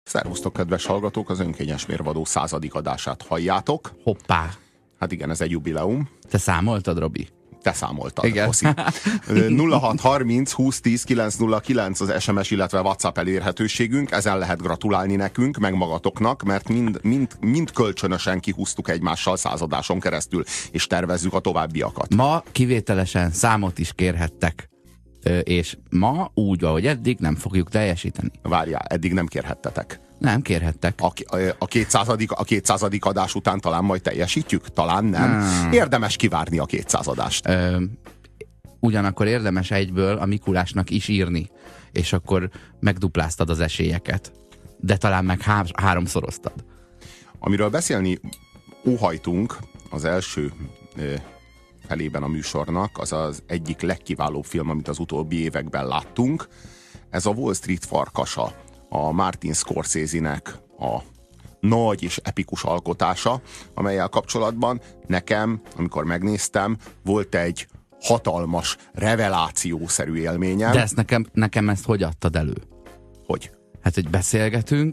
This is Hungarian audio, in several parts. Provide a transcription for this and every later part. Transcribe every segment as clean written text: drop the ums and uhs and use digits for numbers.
Szervusztok, kedves hallgatók! Az Önkényes Mérvadó 100. adását halljátok. Hoppá! Hát igen, ez egy jubileum. Te számoltad, Robi? Te számoltad, igen. Oszi. 0630 2010 909 az SMS, illetve WhatsApp elérhetőségünk. Ezen lehet gratulálni nekünk, meg magatoknak, mert mind kölcsönösen kihúztuk egymással 100 adáson keresztül, és tervezzük a továbbiakat. Ma kivételesen számot is kérhettek. És ma úgy, ahogy eddig, nem fogjuk teljesíteni. Várjál, eddig nem kérhettetek. Nem kérhettek. A 200. adás után talán majd teljesítjük? Talán nem. Érdemes kivárni a 200 adást. Ugyanakkor érdemes egyből a Mikulásnak is írni, és akkor megdupláztad az esélyeket. De talán meg háromszoroztad. Amiről beszélni óhajtunk az első felében a műsornak, az az egyik legkiválóbb film, amit az utóbbi években láttunk. Ez a Wall Street farkasa, a Martin Scorsese-nek a nagy és epikus alkotása, amellyel kapcsolatban nekem, amikor megnéztem, volt egy hatalmas, revelációszerű élményem. De ezt nekem ezt hogy adtad elő? Hogy? Hát, hogy beszélgetünk,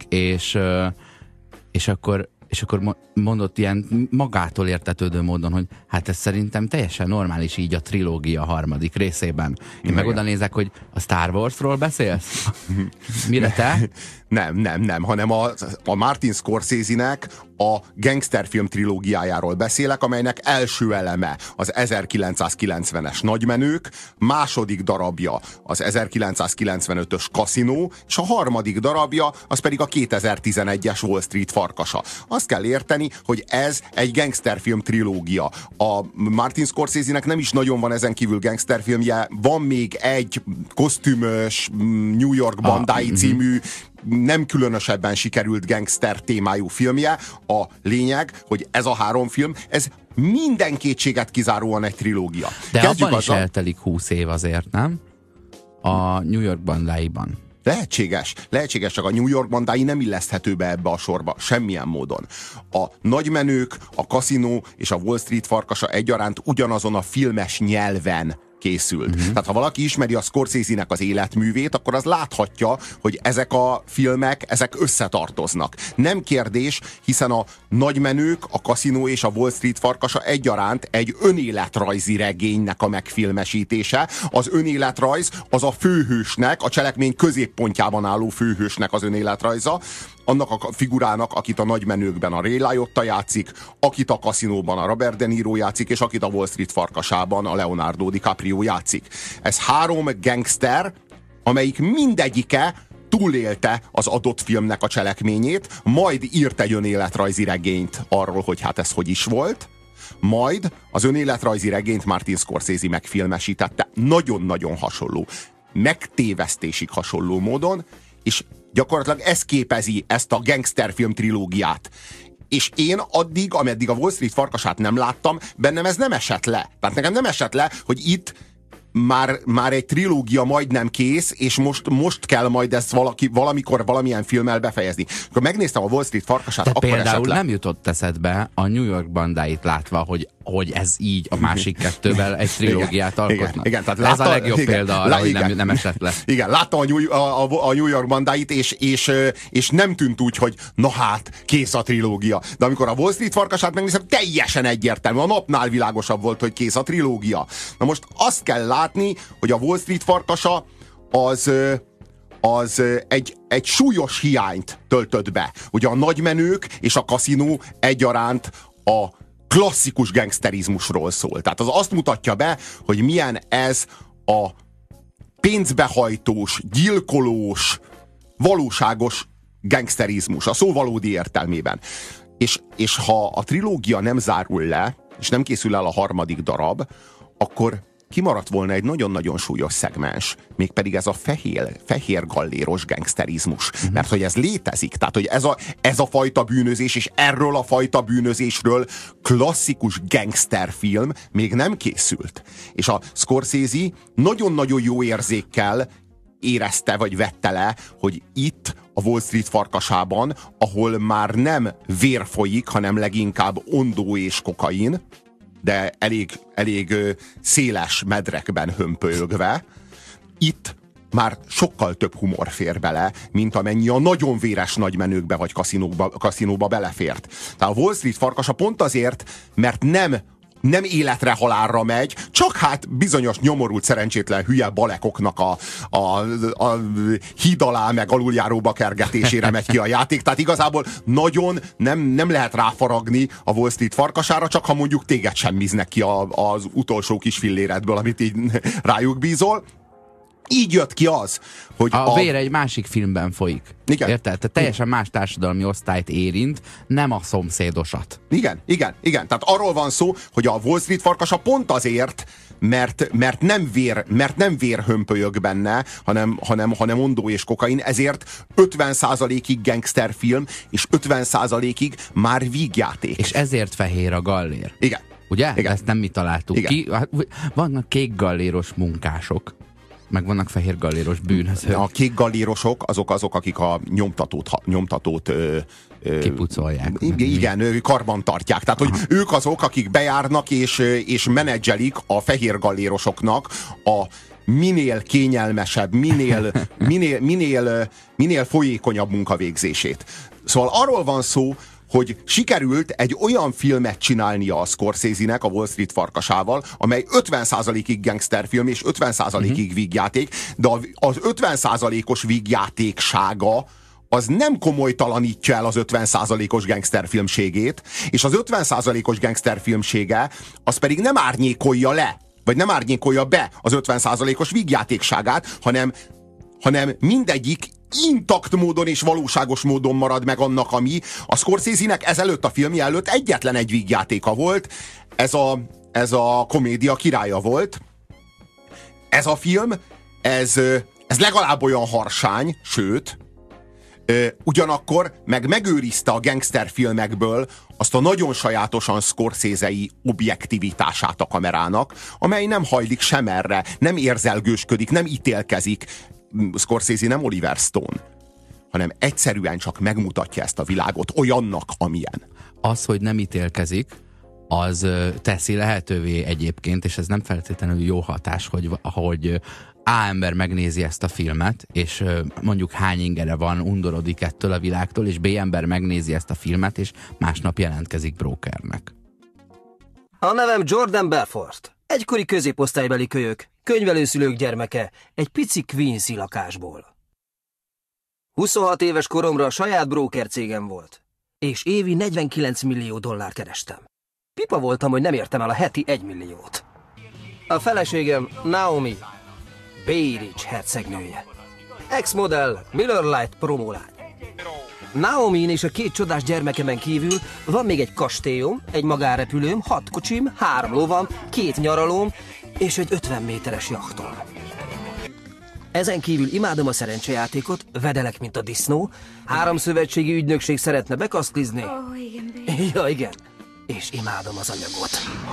és akkor mondott ilyen magától értetődő módon, hogy hát ez szerintem teljesen normális így a trilógia harmadik részében. Én meg oda nézek, hogy a Star Warsról beszélsz? Mire te? Nem, hanem a Martin Scorsese-nek a gangsterfilm trilógiájáról beszélek, amelynek első eleme az 1990-es Nagymenők, második darabja az 1995-ös Casino, és a harmadik darabja az pedig a 2011-es Wall Street farkasa. Azt kell érteni, hogy ez egy gangsterfilm trilógia. A Martin Scorsese-nek nem is nagyon van ezen kívül gangsterfilmje, van még egy kosztümös New York bandái című, nem különösebben sikerült gangster témájú filmje. A lényeg, hogy ez a három film, ez minden kétséget kizáróan egy trilógia. De kezdjük abban is eltelik 20 év azért, nem? A New York bandáiban. Lehetséges, csak a New York bandái nem illeszthető be ebbe a sorba, semmilyen módon. A Nagymenők, a Casino és a Wall Street farkasa egyaránt ugyanazon a filmes nyelven készült. Tehát ha valaki ismeri a Scorsese-nek az életművét, akkor az láthatja, hogy ezek a filmek, ezek összetartoznak. Nem kérdés, hiszen a Nagymenők, a Casino és a Wall Street farkasa egyaránt egy önéletrajzi regénynek a megfilmesítése. Az önéletrajz az a főhősnek, a cselekmény középpontjában álló főhősnek az önéletrajza, annak a figurának, akit a Nagymenőkben a Ray Liotta játszik, akit a Casino-ban a Robert De Niro játszik, és akit a Wall Street farkasában a Leonardo DiCaprio játszik. Ez három gangster, amelyik mindegyike túlélte az adott filmnek a cselekményét, majd írt egy önéletrajzi regényt arról, hogy hát ez hogy is volt, majd az önéletrajzi regényt Martin Scorsese megfilmesítette nagyon-nagyon hasonló, megtévesztésig hasonló módon, és gyakorlatilag ez képezi ezt a gangsterfilm trilógiát. És én ameddig a Wall Street farkasát nem láttam, bennem ez nem esett le. Tehát nekem nem esett le, hogy itt már egy trilógia majdnem kész, és most kell majd ezt valamikor valamilyen filmmel befejezni. Akkor megnéztem a Wall Street farkasát, tehát akkor például esett le. nem jutott eszedbe a New York bandáit látva, hogy ez így a másik kettővel egy trilógiát alkotnak. Igen, tehát ez a legjobb példa arra, hogy nem esett le. Igen, láttam a New York bandáit, és nem tűnt úgy, hogy na hát, kész a trilógia. De amikor a Wall Street farkasát megnéztem, teljesen egyértelmű. A napnál világosabb volt, hogy kész a trilógia. Na most azt kell látni, hogy a Wall Street farkasa az egy súlyos hiányt töltött be. Ugye a Nagymenők és a Casino egyaránt a klasszikus gangsterizmusról szól. Tehát az azt mutatja be, hogy milyen ez a pénzbehajtós, gyilkolós, valóságos gangsterizmus, a szó valódi értelmében. És ha a trilógia nem zárul le, és nem készül el a harmadik darab, akkor kimaradt volna egy nagyon-nagyon súlyos szegmens, mégpedig ez a fehér galléros gangsterizmus. Mert hogy ez létezik, tehát hogy ez a fajta bűnözés, és erről a fajta bűnözésről klasszikus gangsterfilm még nem készült. És a Scorsese nagyon-nagyon jó érzékkel érezte, vagy vette le, hogy itt a Wall Street farkasában, ahol már nem vér folyik, hanem leginkább ondó és kokain, de elég széles medrekben hömpölygve, itt már sokkal több humor fér bele, mint amennyi a nagyon véres nagymenőkbe vagy kaszinóba belefért. Tehát a Wall Street Farkasa pont azért, mert nem életre halálra megy, csak hát bizonyos nyomorult, szerencsétlen hülye balekoknak a híd alá meg aluljáróba kergetésére megy ki a játék. Tehát igazából nagyon nem lehet ráfaragni a Wall Street Farkasára, csak ha mondjuk téged semmiznek ki az utolsó kis filléredből, amit így rájuk bízol. Így jött ki az, hogy a vér egy másik filmben folyik. Igen. Érted? Tehát teljesen más társadalmi osztályt érint, nem a szomszédosat. Igen. Tehát arról van szó, hogy a Wall Street Farkasa pont azért, mert nem vér hömpölyög benne, hanem ondó és kokain, ezért 50%-ig gangsterfilm, és 50%-ig már vígjáték. És ezért fehér a gallér. Igen. Ugye? Igen. Ezt nem mi találtuk Igen. ki. Vannak kék galléros munkások, meg vannak fehér galléros bűnözők. A kék gallérosok azok, akik a nyomtatót kipucolják. Igen, karban tartják. Tehát, hogy ők azok, akik bejárnak és menedzselik a fehér gallérosoknak a minél kényelmesebb, minél folyékonyabb munkavégzését. Szóval arról van szó, hogy sikerült egy olyan filmet csinálnia a Scorsese-nek a Wall Street Farkasával, amely 50%-ig gangsterfilm és 50%-ig vígjáték, de az 50%-os vígjátéksága az nem komolytalanítja el az 50%-os gangsterfilmségét, és az 50%-os gangsterfilmsége az pedig nem árnyékolja le, vagy nem árnyékolja be az 50%-os vígjátékságát, hanem mindegyik intakt módon és valóságos módon marad meg annak, ami a Scorsese-nek ezelőtt a filmje előtt egyetlen egy vígjátéka volt, ez a komédia királya volt. Ez a film, ez legalább olyan harsány, sőt, ugyanakkor megőrizte a gangsterfilmekből azt a nagyon sajátosan Scorsese-i objektivitását a kamerának, amely nem hajlik sem erre, nem érzelgősködik, nem ítélkezik. Scorsese nem Oliver Stone, hanem egyszerűen csak megmutatja ezt a világot olyannak, amilyen. Az, hogy nem ítélkezik, az teszi lehetővé egyébként, és ez nem feltétlenül jó hatás, hogy A ember megnézi ezt a filmet, és mondjuk hány ingere van, undorodik ettől a világtól, és B ember megnézi ezt a filmet, és másnap jelentkezik brókernek. A nevem Jordan Belfort. Egykori középosztálybeli kölyök, könyvelőszülők gyermeke, egy pici Quincy lakásból. 26 éves koromra a saját bróker cégem volt, és évi 49 millió dollár kerestem. Pipa voltam, hogy nem értem el a heti 1 milliót. A feleségem Naomi, Bay Ridge hercegnője. Ex-modell, Miller Lite promólány. Naomin és a 2 csodás gyermekemen kívül van még egy kastélyom, egy magánrepülőm, 6 kocsim, 3 lovam, 2 nyaralóm és egy 50 méteres jachtom. Ezen kívül imádom a szerencsejátékot, vedelek, mint a disznó, 3 szövetségi ügynökség szeretne bekaszklizni. Ja, igen. És imádom az anyagot.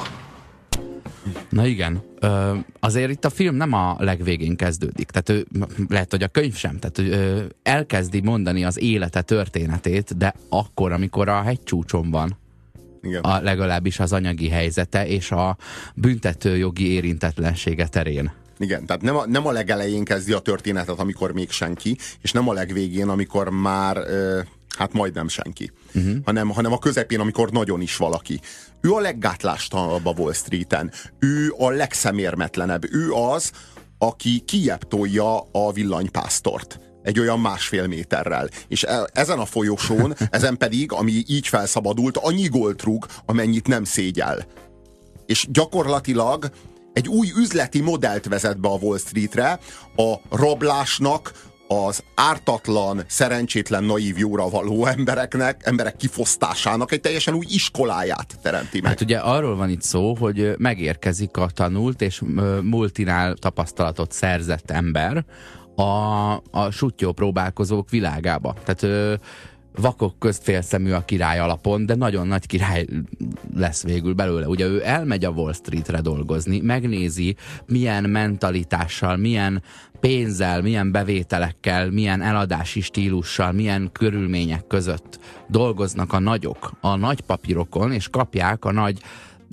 Na igen, azért itt a film nem a legvégén kezdődik, tehát lehet, hogy a könyv sem, tehát elkezdi mondani az élete történetét, de akkor, amikor a hegycsúcson van. Igen. Legalábbis az anyagi helyzete és a büntetőjogi érintetlensége terén. Igen, tehát nem a legelején kezdi a történetet, amikor még senki, és nem a legvégén, amikor már hát majdnem senki, hanem a közepén, amikor nagyon is valaki. Ő a leggátlástalabb a Wall Streeten, ő a legszemérmetlenebb, ő az, aki kijebb tolja a villanypásztort egy olyan 1,5 méterrel. És ezen a folyosón, ezen pedig, ami így felszabadult, annyi gólt rúg, amennyit nem szégyel. És gyakorlatilag egy új üzleti modellt vezet be a Wall Streetre, a rablásnak, az ártatlan, szerencsétlen, naív, jóra való emberek kifosztásának egy teljesen új iskoláját teremti meg. Hát ugye arról van itt szó, hogy megérkezik a tanult és multinál tapasztalatot szerzett ember a suttyó próbálkozók világába. Tehát vakok közt félszemű a király alapon, de nagyon nagy király lesz végül belőle. Ugye ő elmegy a Wall Streetre dolgozni, megnézi, milyen mentalitással, milyen pénzzel, milyen bevételekkel, milyen eladási stílussal, milyen körülmények között dolgoznak a nagyok a nagy papírokon, és kapják a nagy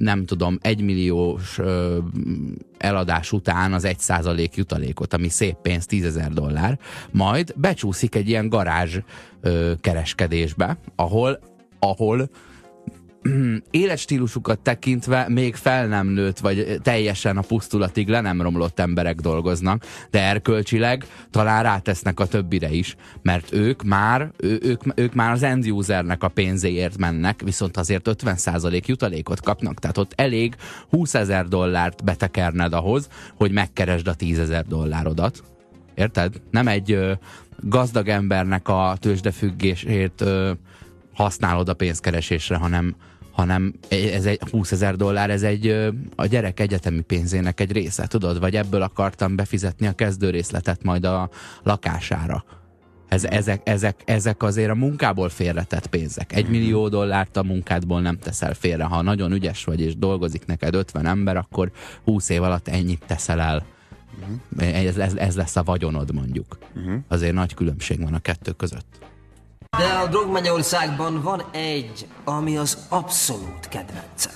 nem tudom, 1 milliós eladás után az 1% jutalékot, ami szép pénz, $10,000, majd becsúszik egy ilyen garázs kereskedésbe, ahol életstílusukat tekintve még fel nem nőtt, vagy teljesen a pusztulatig le nem romlott emberek dolgoznak, de erkölcsileg talán rátesznek a többire is, mert ők már az end usernek a pénzéért mennek, viszont azért 50% jutalékot kapnak, tehát ott elég $20,000 betekerned ahhoz, hogy megkeresd a $10,000. Érted? Nem egy gazdag embernek a tőzsdefüggését használod a pénzkeresésre, hanem ez egy $20,000, ez a gyerek egyetemi pénzének egy része, tudod? Vagy ebből akartam befizetni a kezdőrészletet majd a lakására. Ezek azért a munkából félretett pénzek. $1 millió a munkádból nem teszel félre. Ha nagyon ügyes vagy és dolgozik neked 50 ember, akkor 20 év alatt ennyit teszel el. Ez lesz a vagyonod, mondjuk. Azért nagy különbség van a kettő között. De a Drogmennyországban van egy, ami az abszolút kedvencem.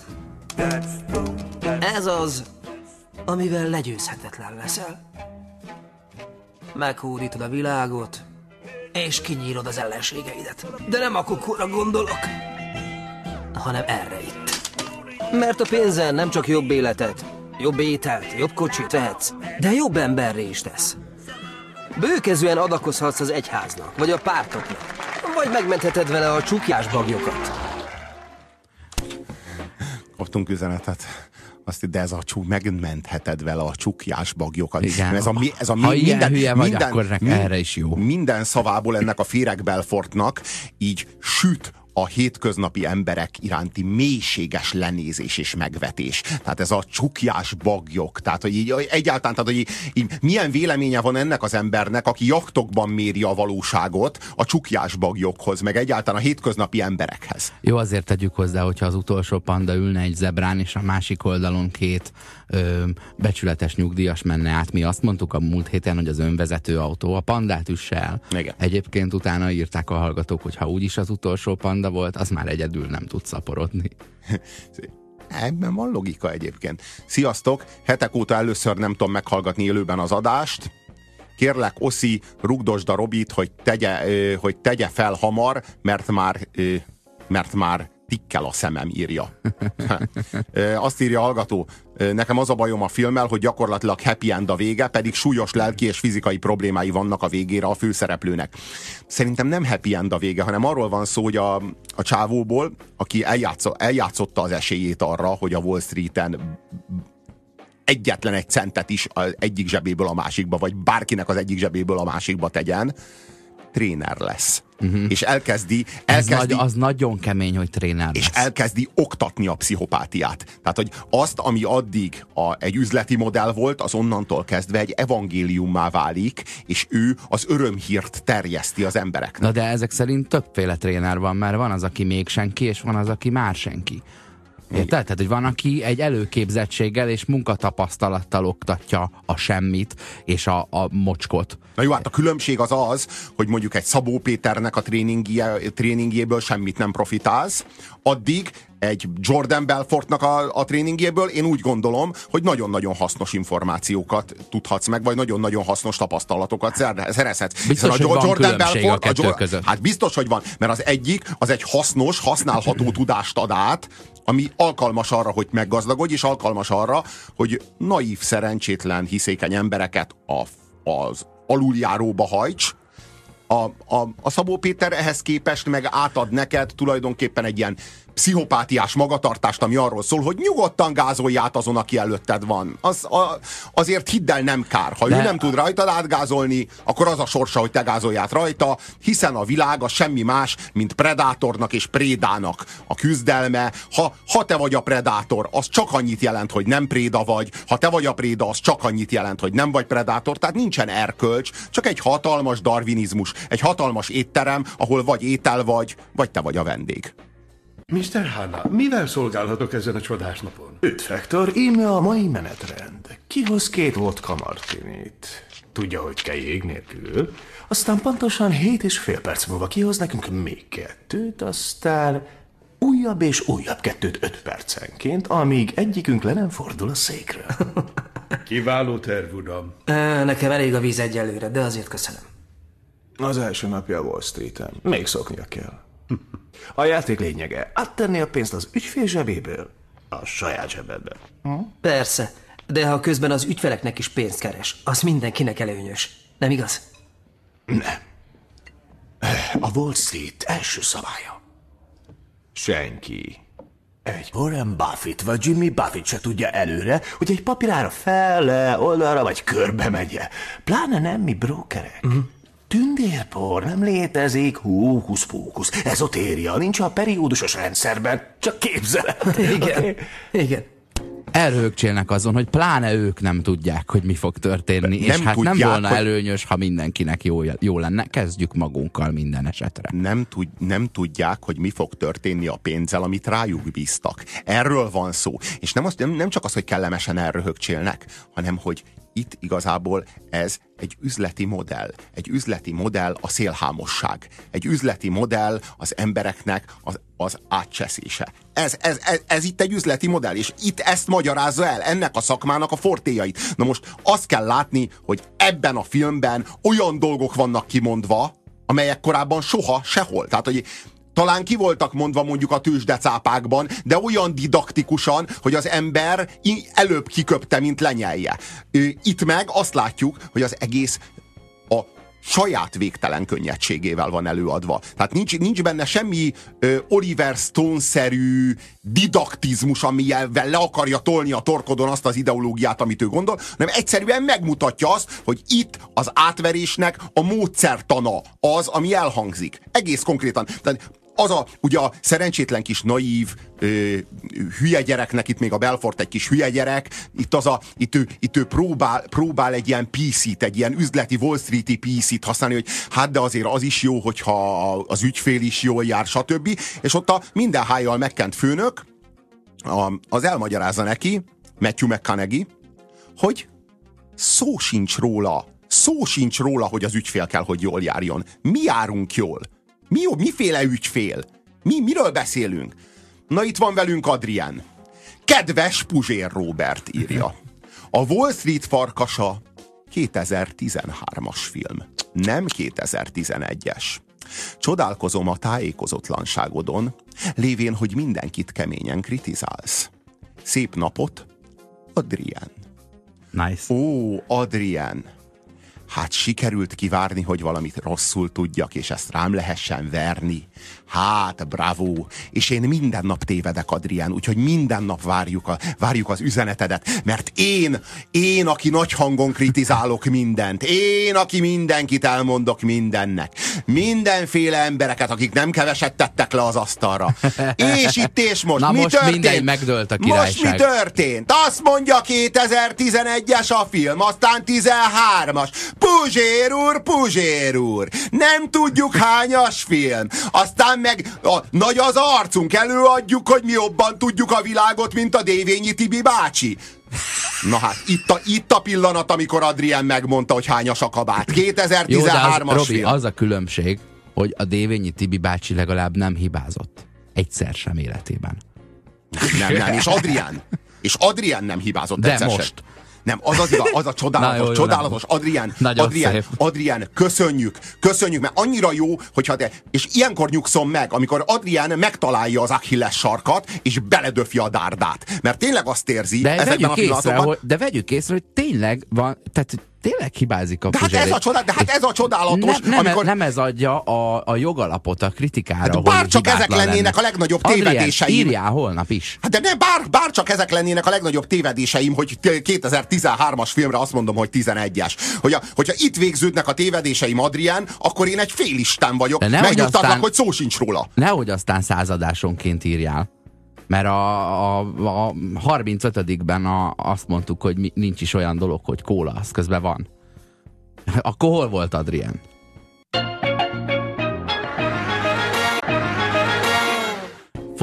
Ez az, amivel legyőzhetetlen leszel. Meghódítod a világot, és kinyírod az ellenségeidet. De nem a kokóra gondolok, hanem erre itt. Mert a pénzzel nem csak jobb életet, jobb ételt, jobb kocsit vehetsz, de jobb emberré is tesz. Bőkezően adakozhatsz az egyháznak, vagy a pártoknak, vagy megmentheted vele a csukjás baglyokat. Kaptunk üzenetet. De ez a megmentheted vele a csukjás baglyokat. Igen. Ez a ha ilyen hülye vagy, akkor erre is jó. Minden szavából ennek a Féreg Belfortnak így süt a hétköznapi emberek iránti mélységes lenézés és megvetés. Tehát ez a csukjás bagyok. Tehát, hogy így egyáltalán, tehát, hogy így milyen véleménye van ennek az embernek, aki jachtokban méri a valóságot a csukjás bagyokhoz, meg egyáltalán a hétköznapi emberekhez. Jó, azért tegyük hozzá, hogyha az utolsó panda ülne egy zebrán, és a másik oldalon két becsületes nyugdíjas menne át. Mi azt mondtuk a múlt héten, hogy az önvezető autó a pandát üsse el. Igen. Egyébként utána írták a hallgatók, hogy ha úgyis az utolsó panda volt, az már egyedül nem tud szaporodni. Ebben van logika egyébként. Sziasztok! Hetek óta először nem tudom meghallgatni élőben az adást. Kérlek, Oszi, rugdosd a Robit, hogy tegye fel hamar, mert már tikkel a szemem, írja. Azt írja a hallgató, nekem az a bajom a filmmel, hogy gyakorlatilag happy end a vége, pedig súlyos lelki és fizikai problémái vannak a végére a főszereplőnek. Szerintem nem happy end a vége, hanem arról van szó, hogy a csávóból, aki eljátszotta az esélyét arra, hogy a Wall Streeten egyetlen egy centet is az egyik zsebéből a másikba, vagy bárkinek az egyik zsebéből a másikba tegyen, tréner lesz. És elkezdi az nagyon kemény, hogy tréner lesz. És elkezdi oktatni a pszichopátiát. Tehát, hogy azt, ami addig egy üzleti modell volt, az onnantól kezdve egy evangéliummá válik, és ő az örömhírt terjeszti az embereknek. Na de ezek szerint többféle tréner van, mert van az, aki még senki, és van az, aki már senki. Érted? Tehát, hogy van, aki egy előképzettséggel és munkatapasztalattal oktatja a semmit és a mocskot. Na jó, hát a különbség az, hogy mondjuk egy Szabó Péternek a tréningjéből semmit nem profitálsz, addig egy Jordan Belfortnak a tréningjéből én úgy gondolom, hogy nagyon-nagyon hasznos információkat tudhatsz meg, vagy nagyon-nagyon hasznos tapasztalatokat szerezhetsz. Biztos, hogy van különbség a kettő között. Hát biztos, hogy van, mert az egyik, az egy hasznos, használható tudást ad át, ami alkalmas arra, hogy meggazdagodj, és alkalmas arra, hogy naív, szerencsétlen, hiszékeny embereket az aluljáróba hajts. A Szabó Péter ehhez képest meg átad neked tulajdonképpen egy ilyen pszichopátiás magatartást, ami arról szól, hogy nyugodtan gázolj át azon, aki előtted van. Azért hidd el, nem kár. Ha ő nem tud rajtad átgázolni, akkor az a sorsa, hogy te gázolj át rajta, hiszen a világ az semmi más, mint predátornak és prédának a küzdelme. Ha te vagy a predátor, az csak annyit jelent, hogy nem préda vagy. Ha te vagy a préda, az csak annyit jelent, hogy nem vagy predátor. Tehát nincsen erkölcs, csak egy hatalmas darwinizmus, egy hatalmas étterem, ahol vagy étel vagy te vagy a vendég. Mr. Hanna, mivel szolgálhatok ezen a csodás napon? Üdv, Hector, íme a mai menetrend. Kihoz 2 vodka martinit. Tudja, hogy kell jég nélkül. Aztán pontosan 7,5 perc múlva kihoz nekünk még 2, aztán újabb és újabb 2-t 5 percenként, amíg egyikünk le nem fordul a székről. Kiváló terv, uram. Nekem elég a víz egyelőre, de azért köszönöm. Az első napja a Wall Street-en. Még szoknia kell. A játék lényege, áttenni a pénzt az ügyfél zsebéből a saját zsebedbe. Persze, de ha közben az ügyfeleknek is pénzt keres, az mindenkinek előnyös. Nem igaz? Nem. A Wall Street első szabálya. Senki. Egy Warren Buffett vagy Jimmy Buffett se tudja előre, hogy egy papírára fele, oldalra vagy körbe megye. Pláne nem mi brókerek. Tündérpor nem létezik, hókusz-pókusz, ezotéria, nincs a periódusos rendszerben, csak képzelet. Igen, igen. Elröhögcsélnek azon, hogy pláne ők nem tudják, hogy mi fog történni, és hát nem volna előnyös, ha mindenkinek jó lenne. Kezdjük magunkkal minden esetre. Nem tudják, hogy mi fog történni a pénzzel, amit rájuk bíztak. Erről van szó. És nem csak az, hogy kellemesen elröhögcsélnek, hanem hogy itt igazából ez egy üzleti modell. Egy üzleti modell a szélhámosság. Egy üzleti modell az embereknek az átcseszése. Ez itt egy üzleti modell, és itt ezt magyarázza el, ennek a szakmának a fortéjait. Na most azt kell látni, hogy ebben a filmben olyan dolgok vannak kimondva, amelyek korábban soha, sehol. Tehát, hogy talán ki voltak mondva mondjuk a tőzsdecápákban, de olyan didaktikusan, hogy az ember előbb kiköpte, mint lenyelje. Itt meg azt látjuk, hogy az egész a saját végtelen könnyedségével van előadva. Tehát nincs benne semmi Oliver Stone-szerű didaktizmus, amivel le akarja tolni a torkodon azt az ideológiát, amit ő gondol, hanem egyszerűen megmutatja azt, hogy itt az átverésnek a módszertana az, ami elhangzik. Egész konkrétan. Tehát ugye a szerencsétlen kis naív hülye gyereknek, itt még a Belfort egy kis hülye gyerek, itt ő próbál egy ilyen PC-t, egy ilyen üzleti Wall Street-i PC-t használni, hogy hát de azért az is jó, hogyha az ügyfél is jól jár, stb. És ott a minden hájjal megkent főnök az elmagyarázza neki, Matthew McConaughey, hogy szó sincs róla, hogy az ügyfél kell, hogy jól járjon. Mi járunk jól? Miféle ügyfél? Miről beszélünk? Na itt van velünk Adrien. Kedves Puzsér Róbert írja. A Wall Street farkasa 2013-as film. Nem 2011-es. Csodálkozom a tájékozatlanságodon, lévén, hogy mindenkit keményen kritizálsz. Szép napot, Adrien. Nice. Ó, Adrien. Hát sikerült kivárni, hogy valamit rosszul tudjak, és ezt rám lehessen verni. Hát, bravo! És én minden nap tévedek, Adrien, úgyhogy minden nap várjuk az üzenetedet, mert én, aki nagy hangon kritizálok mindent, én, aki mindenkit elmondok mindennek, mindenféle embereket, akik nem keveset tettek le az asztalra. És itt és most, na mi most történt? mindegy, megdőlt a királyság. Most mi történt? Azt mondja 2011-es a film, aztán 13-as. Puzsér úr, nem tudjuk hányas film. Aztán meg nagy az arcunk, előadjuk, hogy mi jobban tudjuk a világot, mint a Dévényi Tibi bácsi. Na hát, itt a pillanat, amikor Adrien megmondta, hogy hányas a kabát. 2013-as Robi, film. az a különbség, hogy a Dévényi Tibi bácsi legalább nem hibázott. Egyszer sem életében. Nem, és Adrien nem hibázott de egyszer most. sem. Nem, az a csodálatos, csodálatos, Adrien, köszönjük, mert annyira jó, hogyha és ilyenkor nyugszom meg, amikor Adrien megtalálja az Achilles sarkat, és beledöfje a dárdát. Mert tényleg azt érzi ezekben a pillanatokban. De vegyük észre, hogy tényleg van, tehát tényleg hibázik a de hát ez a csodálatos. Nem ez adja a jogalapot a kritikára, hát hogy bárcsak ezek lennének a legnagyobb tévedéseim. Írjál holnap is. Hát de bárcsak ezek lennének a legnagyobb tévedéseim, hogy 2013-as filmre azt mondom, hogy 11-es. Hogyha itt végződnek a tévedéseim, Adrien, akkor én egy félisten vagyok. Megnyugtatlak, hogy szó sincs róla. Nehogy aztán századásonként írjál. Mert a 35-ben azt mondtuk, hogy nincs is olyan dolog, hogy kóla, az közben van. Akkor hol volt Adrien?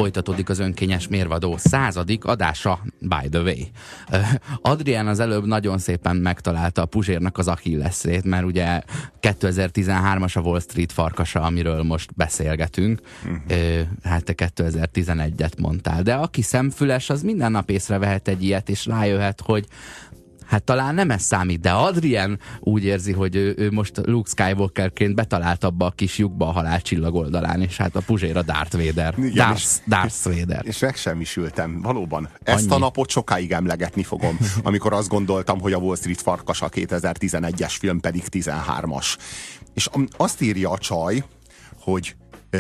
Folytatódik az önkényes mérvadó 100. adása, by the way. Adrián az előbb nagyon szépen megtalálta a Puzsérnak az Achilleszét, mert ugye 2013-as a Wall Street farkasa, amiről most beszélgetünk. Hát te 2011-et mondtál. De aki szemfüles, az minden nap észrevehet egy ilyet, és rájöhet, hogy hát talán nem ez számít, de Adrien úgy érzi, hogy ő most Luke Skywalkerként betalált abba a kis lyukba a halálcsillag oldalán, és hát a Puzsér a Darth Vader. Igen, Darth Vader. És megsemmisültem, valóban. Ezt a napot sokáig emlegetni fogom, amikor azt gondoltam, hogy a Wall Street farkasa 2011-es film pedig 13-as. És azt írja a csaj, hogy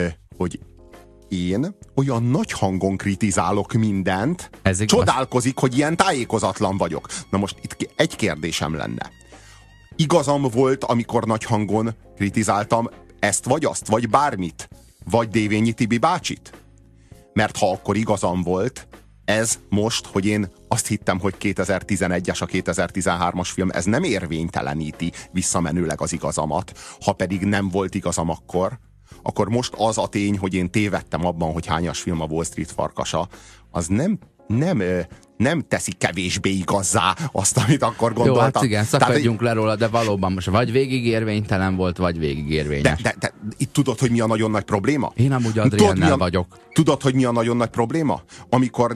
én olyan nagy hangon kritizálok mindent, csodálkozik, hogy ilyen tájékozatlan vagyok. Na most itt egy kérdésem lenne. Igazam volt, amikor nagy hangon kritizáltam ezt vagy azt, vagy bármit? Vagy Dévényi Tibi bácsit? Mert ha akkor igazam volt, ez most, hogy én azt hittem, hogy 2011-es a 2013-as film, ez nem érvényteleníti visszamenőleg az igazamat. Ha pedig nem volt igazam akkor most az a tény, hogy én tévedtem abban, hogy hányas film a Wall Street farkasa, az nem teszi kevésbé igazzá azt, amit akkor gondoltam. Jó, hát igen, szakadjunk le róla, de valóban most vagy végig érvénytelen volt, vagy végig érvényes. De itt tudod, hogy mi a nagyon nagy probléma? Én amúgy Adriennel vagyok. Tudod, hogy mi a nagyon nagy probléma? Amikor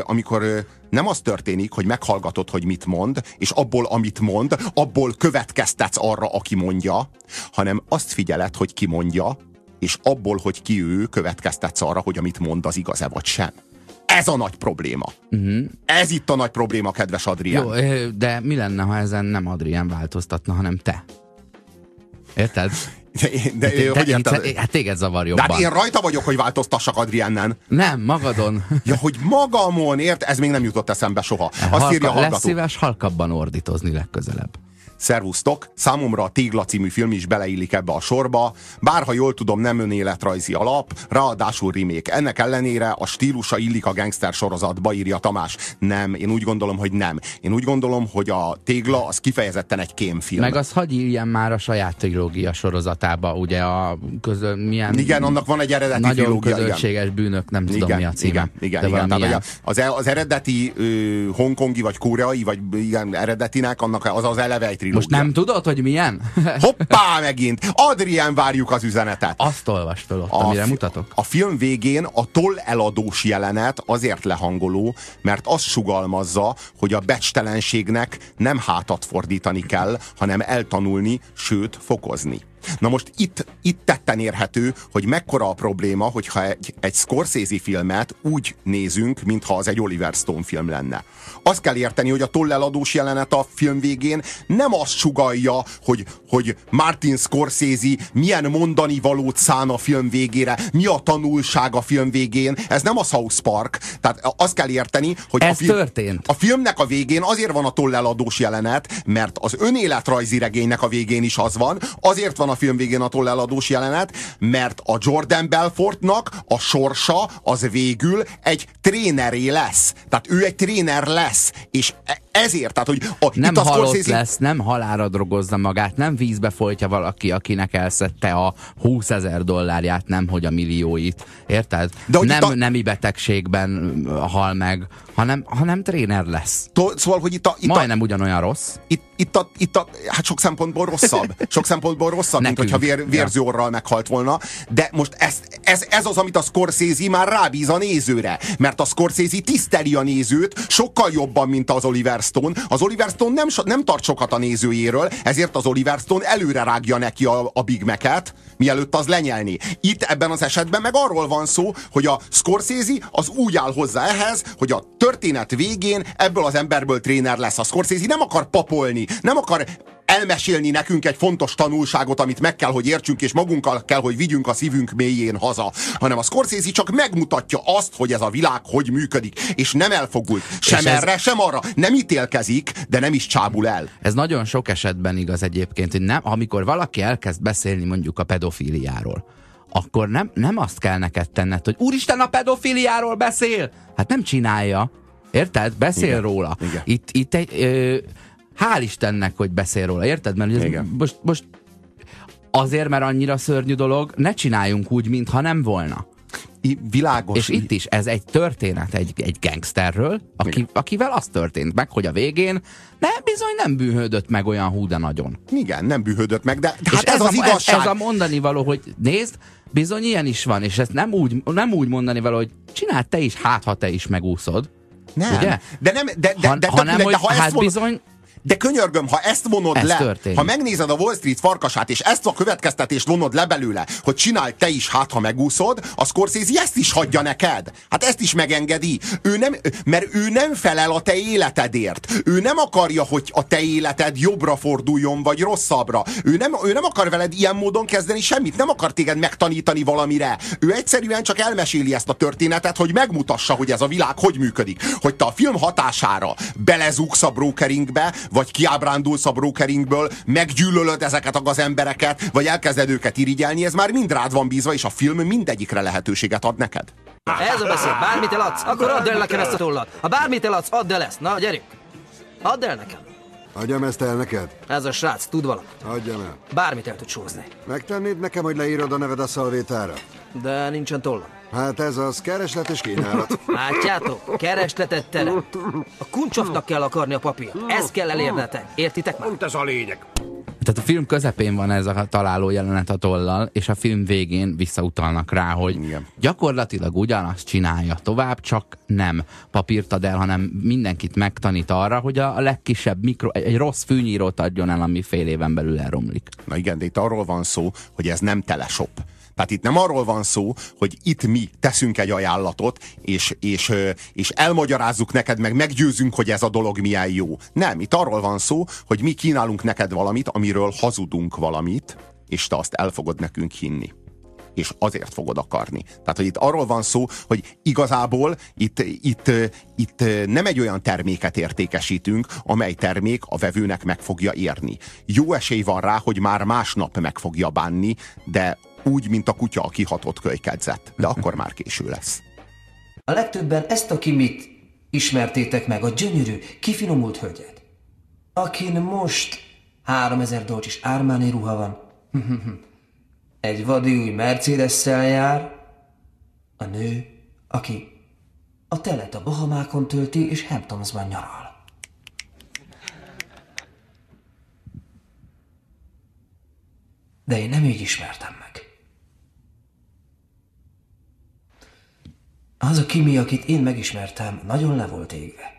nem az történik, hogy meghallgatod, hogy mit mond, és abból, amit mond, abból következtetsz arra, aki mondja, hanem azt figyeled, hogy ki mondja, és abból, hogy ki ő, következtetsz arra, hogy amit mond, az igaz-e vagy sem. Ez a nagy probléma. Ez itt a nagy probléma, kedves Adrián. Jó, de mi lenne, ha ezen nem Adrián változtatna, hanem te? Érted? De hogy érted? Hát téged zavar jobban. De hát én rajta vagyok, hogy változtassak Adriánnen. Nem, magadon. Ja, hogy magamon, ez még nem jutott eszembe soha. Azt írja a hallgató. Lesz szíves halkabban ordítozni legközelebb. Szervusztok! Számomra a Tégla című film is beleillik ebbe a sorba, bár ha jól tudom, nem önéletrajzi alap, ráadásul remake. Ennek ellenére a stílusa illik a gangster sorozatba, írja Tamás. Nem, én úgy gondolom, hogy nem. Én úgy gondolom, hogy a Tégla az kifejezetten egy kémfilm. Meg az hadd írjen már a saját trilógia sorozatába, ugye milyen... Igen, annak van egy eredeti nagyon trilógia. Nagyon közönséges bűnök, nem tudom mi a címe. Igen. Az eredeti hongkongi, vagy koreai, vagy igen, eredetinek, annak az eleve egy trilógia. Most nem tudod, hogy milyen? Hoppá, megint! Adrián, várjuk az üzenetet. Azt olvasd fel ott, amire mutatok. A film végén a tolleladós jelenet azért lehangoló, mert azt sugalmazza, hogy a becstelenségnek nem hátat fordítani kell, hanem eltanulni, sőt, fokozni. Na most itt tetten érhető, hogy mekkora a probléma, hogyha egy Scorsese filmet úgy nézünk, mintha az egy Oliver Stone film lenne. Azt kell érteni, hogy a tolleladós jelenet a film végén nem azt sugallja, hogy Martin Scorsese milyen mondani valót szán a film végére, mi a tanulság a film végén. Ez nem a South Park. Tehát azt kell érteni, hogy történt. A filmnek a végén azért van a tolleladós jelenet, mert az önéletrajzi regénynek a végén is az van, azért van a film végén a tolleladós jelenet, mert a Jordan Belfortnak a sorsa az végül egy tréneré lesz. Tehát ő egy tréner lesz, és ezért, tehát, hogy nem halott lesz, nem halálra drogozza magát, nem vízbe folytja valaki, akinek elszedte a $20,000, nemhogy a millióit. Érted? Nem nemi betegségben hal meg, hanem tréner lesz. Szóval, hogy majdnem ugyanolyan rossz. Hát sok szempontból rosszabb. Sok szempontból rosszabb, mint hogyha vérző orral meghalt volna. De most ez az, amit a Scorsese már rábíz a nézőre. Mert a Scorsese tiszteli a nézőt sokkal jobban, mint az Oliver Stone. Az Oliver Stone nem tart sokat a nézőjéről, ezért az Oliver Stone előre rágja neki a Big Mac-et, mielőtt az lenyelni. Itt ebben az esetben meg arról van szó, hogy a Scorsese az úgy áll hozzá ehhez, hogy a történet végén ebből az emberből tréner lesz. A Scorsese nem akar papolni, nem akar elmesélni nekünk egy fontos tanulságot, amit meg kell, hogy értsünk, és magunkkal kell, hogy vigyünk a szívünk mélyén haza, hanem a Scorsese csak megmutatja azt, hogy ez a világ hogy működik, és nem elfogult. Sem erre, sem arra. Nem ítélkezik, de nem is csábul el. Ez nagyon sok esetben igaz egyébként, hogy amikor valaki elkezd beszélni mondjuk a pedofíliáról, akkor nem azt kell neked tenned, hogy úristen, a pedofíliáról beszél! Hát nem csinálja. Érted? Beszél igen, róla. Igen. Itt egy... hál' Istennek, hogy beszél róla, érted? Mert most azért, mert annyira szörnyű dolog, ne csináljunk úgy, mintha nem volna. Világos. És itt is ez egy történet egy gangsterről, akivel az történt meg, hogy a végén nem bűnhődött meg olyan hú, de nagyon. Igen, nem bűhődött meg, de és hát ez az igazság. Ez a mondani való, hogy nézd, bizony ilyen is van, és ezt nem úgy mondani való, hogy csináld te is, hát ha te is megúszod. Nem, ugye? de nem, hanem, hogy ha hát bizony... De könyörgöm, ha ezt vonod ez le, történik. Ha megnézed a Wall Street farkasát, és ezt a következtetést vonod le belőle, hogy csináld te is, hát ha megúszod, a Scorsese ezt is hagyja neked. Hát ezt is megengedi. Mert ő nem felel a te életedért. Ő nem akarja, hogy a te életed jobbra forduljon, vagy rosszabbra. Ő nem akar veled ilyen módon kezdeni semmit. Nem akar téged megtanítani valamire. Ő egyszerűen csak elmeséli ezt a történetet, hogy megmutassa, hogy ez a világ hogy működik. Hogy te a film hatására belezugsz a brokeringbe, vagy kiábrándulsz a brokeringből, meggyűlölöd ezeket a gazembereket, vagy elkezded őket irigyelni, ez már mind rád van bízva, és a film mindegyikre lehetőséget ad neked. Ez a beszéd, bármit eladsz, akkor add el nekem ezt a tollat. Ha bármit eladsz, add el ezt. Na, gyerünk. Add el nekem. Adjam ezt el neked? Ez a srác, tud valamit. Adjam el. Bármit el tud sózni. Megtennéd nekem, hogy leírod a neved a szalvétára? De nincsen tollam. Hát ez az, kereslet és kínálat. Látjátok? Keresletet teremt. A kuncsofnak kell akarni a papírt. Ezt kell elérnetek. Értitek már? Pont ez a lényeg. Tehát a film közepén van ez a találó jelenet a tollal, és a film végén visszautalnak rá, hogy igen, gyakorlatilag ugyanazt csinálja tovább, csak nem papírt ad el, hanem mindenkit megtanít arra, hogy a legkisebb egy rossz fűnyírót adjon el, ami fél éven belül elromlik. Na igen, de itt arról van szó, hogy ez nem teleshop. Tehát itt nem arról van szó, hogy itt mi teszünk egy ajánlatot, és elmagyarázzuk neked, meg meggyőzünk, hogy ez a dolog milyen jó. Nem, itt arról van szó, hogy mi kínálunk neked valamit, amiről hazudunk valamit, és te azt el fogod nekünk hinni. És azért fogod akarni. Tehát, hogy itt arról van szó, hogy igazából itt nem egy olyan terméket értékesítünk, amely termék a vevőnek meg fogja érni. Jó esély van rá, hogy már másnap meg fogja bánni, de úgy, mint a kutya a kihatott kölykedzet. De akkor már késő lesz. A legtöbben ezt a Kimit ismertétek meg, a gyönyörű, kifinomult hölgyet, akin most $3000 Armani ruha van. Egy vadi új Mercedes-szel jár, a nő, aki a telet a Bahamákon tölti és Hamptonsban nyaral. De én nem így ismertem meg. Az a Kimi, akit én megismertem, nagyon le volt égve.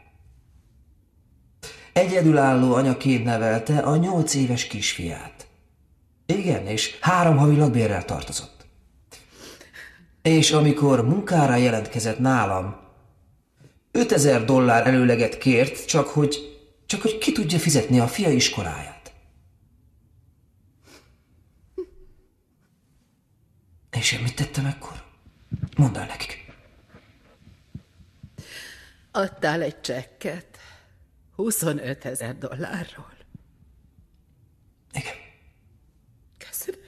Egyedülálló anyaként nevelte a 8 éves kisfiát. Igen, és 3 havi lakbérrel tartozott. És amikor munkára jelentkezett nálam, $5000 előleget kért, csak hogy ki tudja fizetni a fia iskoláját. És én mit tettem ekkor? Mondd el nekik. Adtál egy csekket $25,000. Igen. Köszönöm.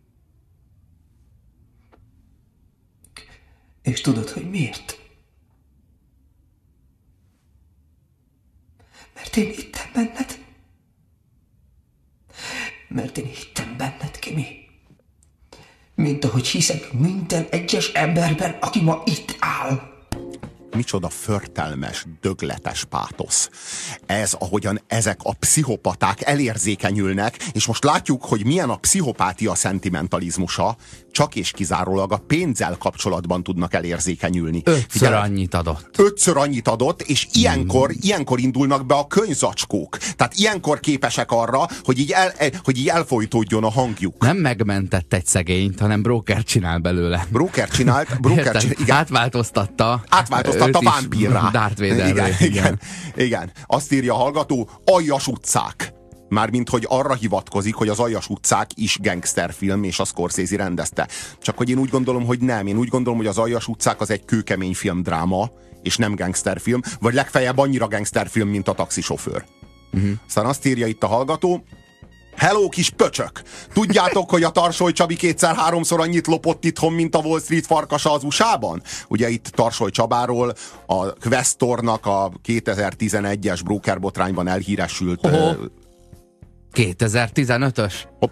És tudod, hogy miért? Mert én hittem benned. Mert én hittem benned, Kimi. Mint ahogy hiszek minden egyes emberben, aki ma itt áll. Micsoda förtelmes, dögletes pátosz. Ez, ahogyan ezek a pszichopaták elérzékenyülnek, és most látjuk, hogy milyen a pszichopátia szentimentalizmusa, csak és kizárólag a pénzzel kapcsolatban tudnak elérzékenyülni. 5-ször annyit adott. 5-ször annyit adott, és ilyenkor indulnak be a könyvzacskók. Tehát ilyenkor képesek arra, hogy így elfojtódjon a hangjuk. Nem megmentett egy szegényt, hanem broker csinál belőle. Broker csinált, igen. Átváltoztatta vámpírrá. Darth Vaderre. Igen. Azt írja a hallgató, Aljas utcák. Mármint, hogy arra hivatkozik, hogy az Aljas utcák is gangsterfilm, és a Scorsese rendezte. Csak hogy én úgy gondolom, hogy nem. Én úgy gondolom, hogy az Aljas utcák az egy kőkemény filmdráma, és nem gangsterfilm, vagy legfeljebb annyira gangsterfilm, mint a Taxisofőr. Aztán azt írja itt a hallgató, hello, kis pöcsök! Tudjátok, hogy a Tarsoly Csabi 2-3-szor annyit lopott itthon, mint a Wall Street farkasa az USA-ban? Ugye itt Tarsoly Csabáról, a Questornak a 2011-es brokerbotrányban elhíresült... 2015-ös? Hoppá!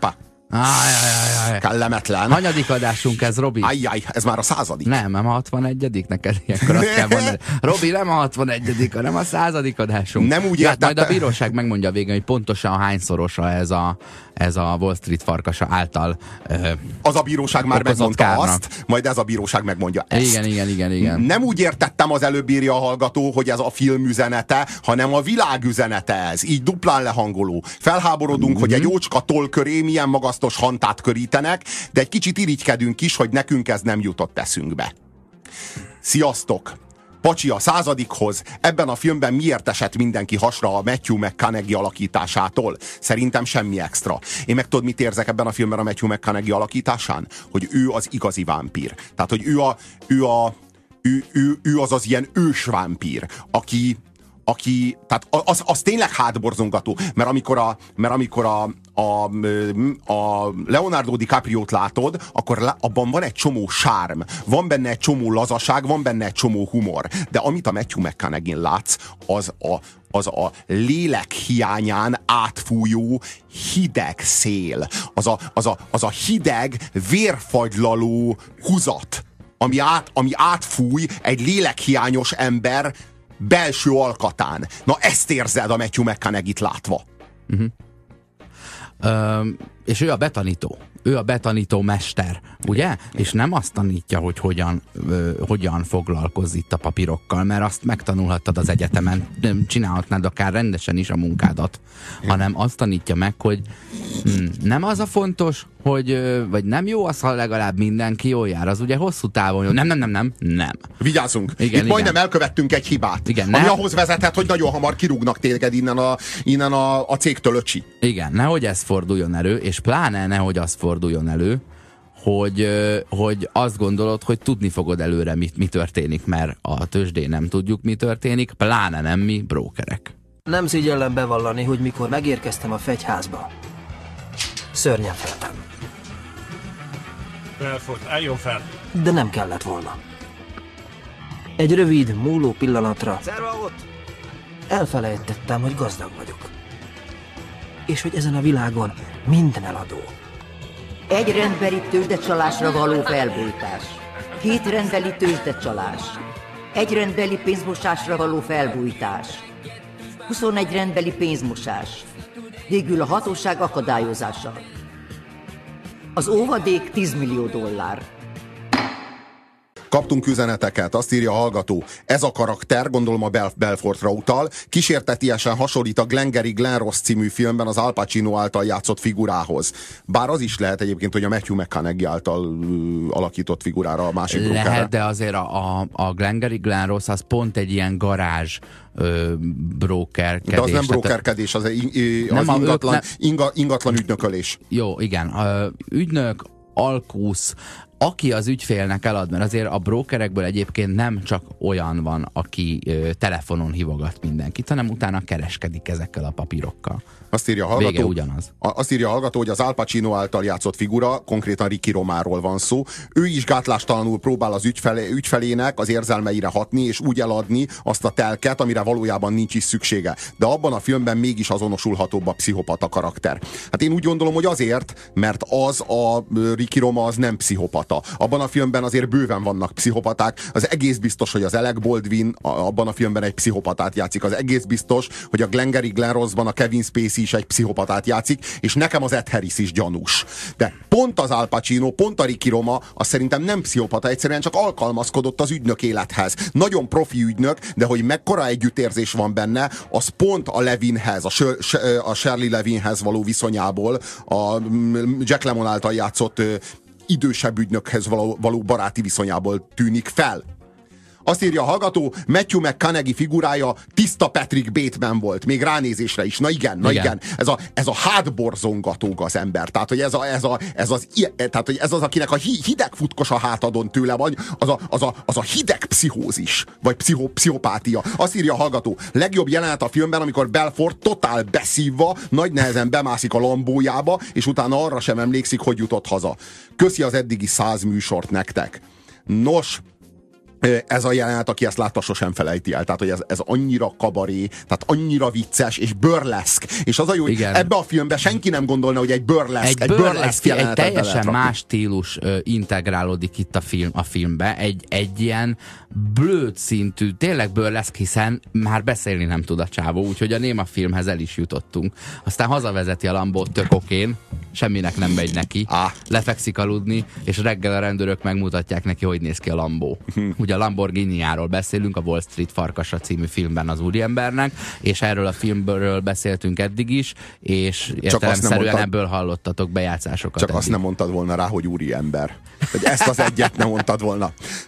Kellemetlen. Hanyadik adásunk ez, Robi? Ajjaj, ez már a 100. Nem a 61. Neked ilyenkor azt kell mondani. Robi, nem a 61., hanem a 100. adásunk. Nem úgy értettem. értette. Majd a bíróság megmondja a végén, hogy pontosan hányszorosa ez a Wall Street farkasa által az a bíróság már megmondta kárnak. azt, majd ez a bíróság megmondja ezt. Igen. Nem úgy értettem, az előbb írja a hallgató, hogy ez a film üzenete, hanem a világ üzenete ez. Így duplán lehangoló. Felháborodunk, hogy egy ócska toll köré milyen magasztos hantát körítenek, de egy kicsit irigykedünk is, hogy nekünk ez nem jutott eszünkbe. Sziasztok! Pacsi, a 100-hoz ebben a filmben miért esett mindenki hasra a Matthew McConaughey alakításától? Szerintem semmi extra. Én meg tudod, mit érzek ebben a filmben a Matthew McConaughey alakításán? Hogy ő az igazi vámpír. Tehát, hogy ő az ilyen ős vámpír, aki tehát az tényleg hátborzongató, mert amikor a Leonardo DiCaprio-t látod, akkor abban van egy csomó sárm, van benne egy csomó lazaság, van benne egy csomó humor, de amit a Matthew McConaughey-n látsz, az a lélek hiányán átfújó hideg szél, az a hideg, vérfagylaló húzat, ami átfúj egy lélekhiányos ember belső alkatán. Na ezt érzed a Matthew McConaughey-t látva. És ő a betanító. Ő a betanító mester, ugye? És nem azt tanítja, hogy hogyan foglalkozz itt a papírokkal, mert azt megtanulhattad az egyetemen, csinálhatnád akár rendesen is a munkádat, hanem azt tanítja meg, hogy nem az a fontos, vagy nem jó az, ha legalább mindenki jól jár. Az ugye hosszú távon jó. Nem. Vigyázzunk. Igen, itt majdnem elkövettünk egy hibát. Igen, ami ahhoz vezethet, hogy nagyon hamar kirúgnak téged innen a cégtől, öcsi. Igen, nehogy ez forduljon elő, és pláne nehogy az forduljon elő, hogy azt gondolod, hogy tudni fogod előre, mi történik, mert a tőzsdén nem tudjuk, mi történik, pláne nem mi, brókerek. Nem szégyellem bevallani, hogy mikor megérkeztem a fegyházba, szörnyen féltem. Belfort, álljon fel! De nem kellett volna. Egy rövid, múló pillanatra elfelejtettem, hogy gazdag vagyok. És hogy ezen a világon minden eladó. Egy rendbeli tőzsdecsalásra való felbújtás. 2 rendbeli tőzsdecsalás. 1 rendbeli pénzmosásra való felbújtás. 21 rendbeli pénzmosás. Végül a hatóság akadályozása. Az óvadék $10 millió. Kaptunk üzeneteket, azt írja a hallgató. Ez a karakter, gondolom a Belfortra utal, kísértetiesen hasonlít a Glengarry Glen Ross című filmben az Al Pacino által játszott figurához. Bár az is lehet egyébként, hogy a Matthew McConaughey által alakított figurára a másik brókerre. Lehet, de azért a Glengarry Glen Ross az pont egy ilyen garázs brókerkedés. De az nem brókerkedés, az ingatlan ügynökölés. Jó, igen. Ügynök, alkusz, aki az ügyfélnek elad, mert azért a brókerekből egyébként nem csak olyan van, aki telefonon hívogat mindenkit, hanem utána kereskedik ezekkel a papírokkal. Azt írja a hallgató, vége ugyanaz. Azt írja a hallgató, hogy az Al Pacino által játszott figura, konkrétan Ricky Romáról van szó. Ő is gátlástalanul próbál az ügyfelének az érzelmeire hatni, és úgy eladni azt a telket, amire valójában nincs is szüksége. De abban a filmben mégis azonosulhatóbb a pszichopata karakter. Hát én úgy gondolom, hogy azért, mert az a Ricky Roma az nem pszichopata. Abban a filmben azért bőven vannak pszichopaták. Az egész biztos, hogy az Alec Baldwin abban a filmben egy pszichopatát játszik. Az egész biztos, hogy a Glengarry Glen Rossban a Kevin Spacey is egy pszichopatát játszik, és nekem az Ed Harris is gyanús. De pont az Al Pacino, pont a Ricky Roma, az szerintem nem pszichopata, egyszerűen csak alkalmazkodott az ügynök élethez. Nagyon profi ügynök, de hogy mekkora együttérzés van benne, az pont a Levinhez, a Shirley Levinhez való viszonyából, a Jack Lemmon által játszott idősebb ügynökhez való baráti viszonyából tűnik fel. Azt írja a hallgató, Matthew McConaughey figurája tiszta Patrick Bateman volt, még ránézésre is. Na igen. Ez a hátborzongató az ember. Tehát, hogy ez az, akinek a hideg futkos a hátadon tőle van, az a hideg pszichózis, vagy pszichopátia. Azt írja a hallgató, legjobb jelenet a filmben, amikor Belfort totál beszívva, nagy nehezen bemászik a lambójába, és utána arra sem emlékszik, hogy jutott haza. Köszi az eddigi 100 műsort nektek. Nos, ez a jelenet, aki ezt látta, sosem felejti el. Tehát, hogy ez annyira kabaré, tehát annyira vicces, és burleszk. És az a jó, hogy ebbe a filmbe senki nem gondolna, hogy egy burleszk jelenetet egy teljesen más stílus integrálódik itt a filmbe. Egy ilyen blőd szintű, tényleg burleszk, hiszen már beszélni nem tud a csávó, úgyhogy a néma filmhez el is jutottunk. Aztán hazavezeti a Lambót tök okén, semminek nem megy neki, lefekszik aludni, és reggel a rendőrök megmutatják neki, hogy néz ki a Lambó. Ugye a Lamborghiniáról beszélünk, a Wall Street Farkasa című filmben az úriembernek, és erről a filmről beszéltünk eddig is, és értelemszerűen ebből hallottatok bejátszásokat. Csak eddig. Azt nem mondtad volna rá, hogy úriember. Hogy ezt az egyet nem mondtad volna.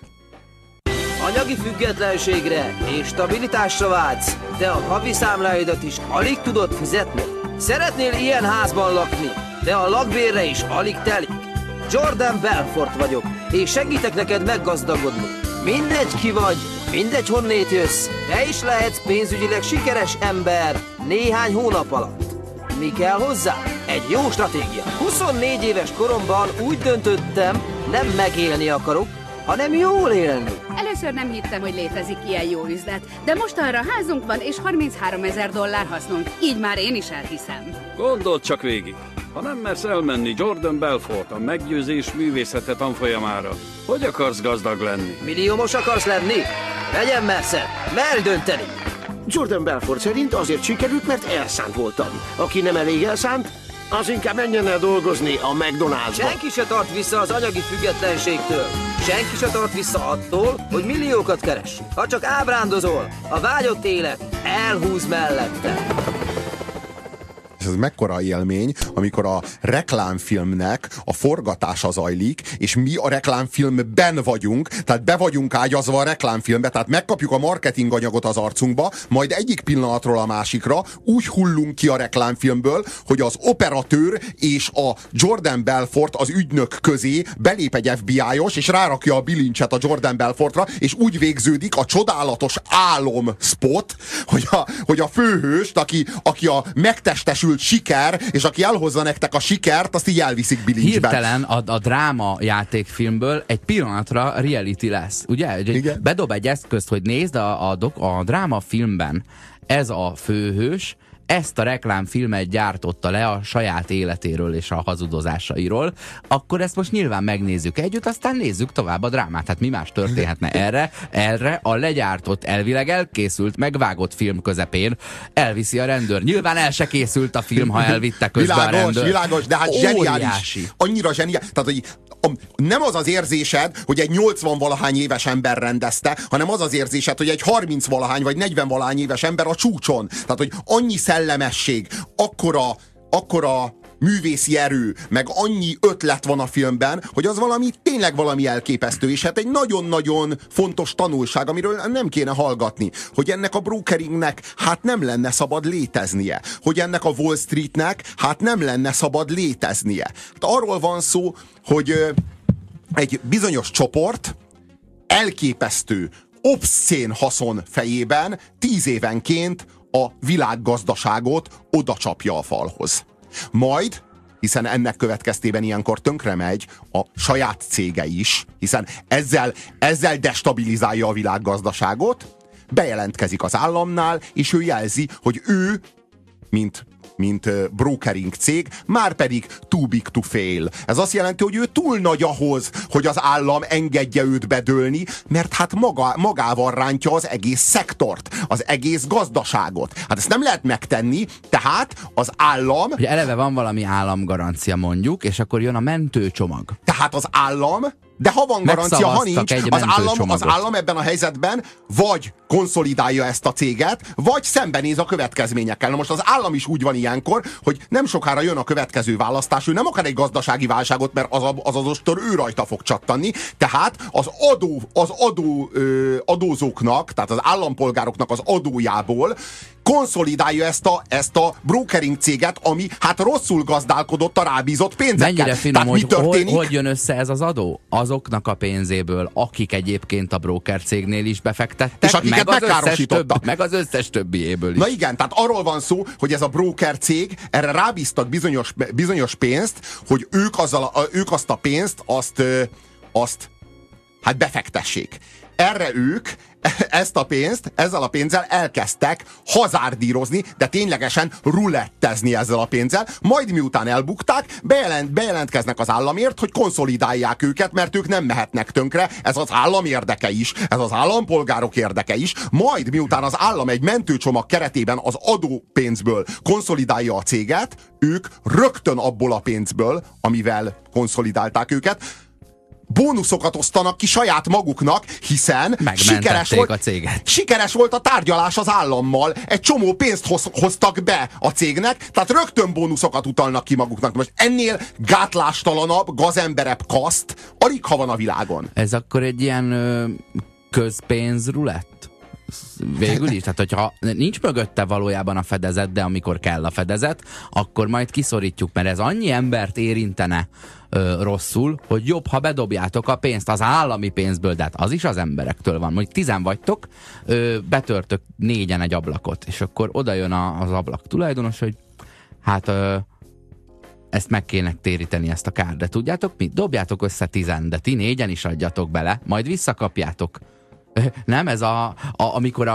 Anyagi függetlenségre és stabilitásra vágysz, de a havi számláidat is alig tudod fizetni? Szeretnél ilyen házban lakni, de a lakbérre is alig telik? Jordan Belfort vagyok, és segítek neked meggazdagodni. Mindegy ki vagy, mindegy honnét jössz, te is lehetsz pénzügyileg sikeres ember néhány hónap alatt. Mi kell hozzá? Egy jó stratégia. 24 éves koromban úgy döntöttem, nem megélni akarok, hanem jól élni. Először nem hittem, hogy létezik ilyen jó üzlet, de mostanra házunk van és $33 000 hasznunk, így már én is elhiszem. Gondold csak végig. Ha nem mersz elmenni Jordan Belfort a meggyőzés művészete tanfolyamára, hogy akarsz gazdag lenni? Milliómos akarsz lenni? Legyen messze, merj dönteni! Jordan Belfort szerint azért sikerült, mert elszánt voltam. Aki nem elég elszánt, az inkább menjen el dolgozni a McDonald'sba. Senki se tart vissza az anyagi függetlenségtől. Senki se tart vissza attól, hogy milliókat keres. Ha csak ábrándozol, a vágyott élet elhúz mellette. Ez mekkora élmény, amikor a reklámfilmnek a forgatása zajlik, és mi a reklámfilmben vagyunk, tehát be vagyunk ágyazva a reklámfilmbe, tehát megkapjuk a marketinganyagot az arcunkba, majd egyik pillanatról a másikra úgy hullunk ki a reklámfilmből, hogy az operatőr és a Jordan Belfort az ügynök közé belép egy FBI-os, és rárakja a bilincset a Jordan Belfortra, és úgy végződik a csodálatos álomspot, hogy a főhőst, aki a megtestesült siker, és aki elhozza nektek a sikert, azt így elviszik bilincsben. Hirtelen a dráma játékfilmből egy pillanatra reality lesz, ugye? Bedob egy eszközt, hogy nézd a drámafilmben ez a főhős, ezt a reklámfilmet gyártotta le a saját életéről és a hazudozásairól, akkor ezt most nyilván megnézzük együtt, aztán nézzük tovább a drámát. Hát mi más történhetne erre a legyártott, elvileg elkészült, megvágott film közepén elviszi a rendőr. Nyilván el se készült a film, ha elvitte közben a rendőr. Világos, de hát zseniális. Annyira zseniális. Tehát, hogy nem az az érzésed, hogy egy 80-valahány éves ember rendezte, hanem az az érzésed, hogy egy 30-valahány vagy 40-valahány éves ember a csúcson. Tehát, hogy annyi szellemesség, akkora művészi erő, meg annyi ötlet van a filmben, hogy az tényleg valami elképesztő, és hát egy nagyon-nagyon fontos tanulság, amiről nem kéne hallgatni, hogy ennek a brokeringnek hát nem lenne szabad léteznie, hogy ennek a Wall Streetnek hát nem lenne szabad léteznie. Hát arról van szó, hogy egy bizonyos csoport elképesztő, obszcén haszon fejében 10 évenként a világgazdaságot odacsapja a falhoz. Majd, hiszen ennek következtében ilyenkor tönkre megy a saját cége is, hiszen ezzel destabilizálja a világgazdaságot, bejelentkezik az államnál, és ő jelzi, hogy ő, mint brokering cég, már pedig too big to fail. Ez azt jelenti, hogy ő túl nagy ahhoz, hogy az állam engedje őt bedőlni, mert hát magával rántja az egész szektort, az egész gazdaságot. Hát ezt nem lehet megtenni, tehát az állam... Ugye eleve van valami államgarancia mondjuk, és akkor jön a mentőcsomag. Tehát az állam, de ha van garancia, ha nincs, az állam ebben a helyzetben vagy konszolidálja ezt a céget, vagy szembenéz a következményekkel. Na most az állam is úgy van ilyenkor, hogy nem sokára jön a következő választás, ő nem akar egy gazdasági válságot, mert az ostor ő rajta fog csattanni, tehát az adózóknak, tehát az állampolgároknak az adójából konszolidálja ezt a brokering céget, ami hát rosszul gazdálkodott a rábízott pénzekkel. Mennyire finom, hogy jön össze ez az adó? Azoknak a pénzéből, akik egyébként a broker cégnél is befektettek, és akiket megkárosítottak. Meg az összes többiéből is. Na igen, tehát arról van szó, hogy ez a broker cég, erre rábíztak bizonyos pénzt, hogy ők azt a pénzt, azt Hát befektessék. Erre ők ezzel a pénzzel elkezdtek hazárdírozni, de ténylegesen rulettezni ezzel a pénzzel, majd miután elbukták, bejelentkeznek az államért, hogy konszolidálják őket, mert ők nem mehetnek tönkre, ez az állam érdeke is, ez az állampolgárok érdeke is, majd miután az állam egy mentőcsomag keretében az adópénzből konszolidálja a céget, ők rögtön abból a pénzből, amivel konszolidálták őket, bónuszokat osztanak ki saját maguknak, hiszen sikeres volt a tárgyalás az állammal, egy csomó pénzt hoztak be a cégnek, tehát rögtön bónuszokat utalnak ki maguknak. Most ennél gátlástalanabb, gazemberebb kaszt alig ha van a világon. Ez akkor egy ilyen közpénzrulett? Végül is, tehát hogyha nincs mögötte valójában a fedezet, de amikor kell a fedezet, akkor majd kiszorítjuk, mert ez annyi embert érintene rosszul, hogy jobb, ha bedobjátok a pénzt az állami pénzből, de hát az is az emberektől van. Mondjuk 10 vagytok, betörtök 4-en egy ablakot, és akkor oda jön az ablak tulajdonos, hogy hát ezt meg kéne téríteni, ezt a kárt, de tudjátok mit? Dobjátok össze 10, de ti 4-en is adjatok bele, majd visszakapjátok. Nem, ez amikor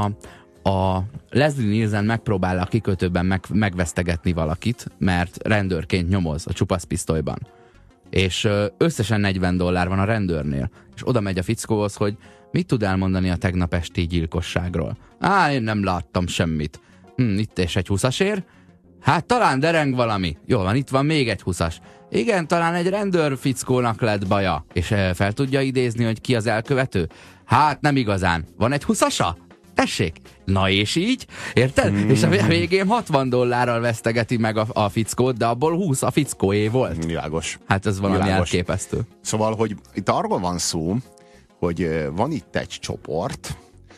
a Leslie Nielsen megpróbál a kikötőben megvesztegetni valakit, mert rendőrként nyomoz a csupaszpisztolyban. És összesen $40 van a rendőrnél. És oda megy a fickóhoz, hogy mit tud elmondani a tegnap esti gyilkosságról. Én nem láttam semmit. Itt és egy 20-asért? Hát talán dereng valami. Jól van, itt van még egy 20-as. Igen, talán egy rendőrfickónak lett baja. És fel tudja idézni, hogy ki az elkövető? Hát nem igazán. Van egy 20-asa? Tessék. Na és így? Érted? És a végén $60 vesztegeti meg a fickót, de abból 20 a fickóé volt. Világos. Hát ez valami elképesztő. Szóval, hogy itt arról van szó, hogy van itt egy csoport,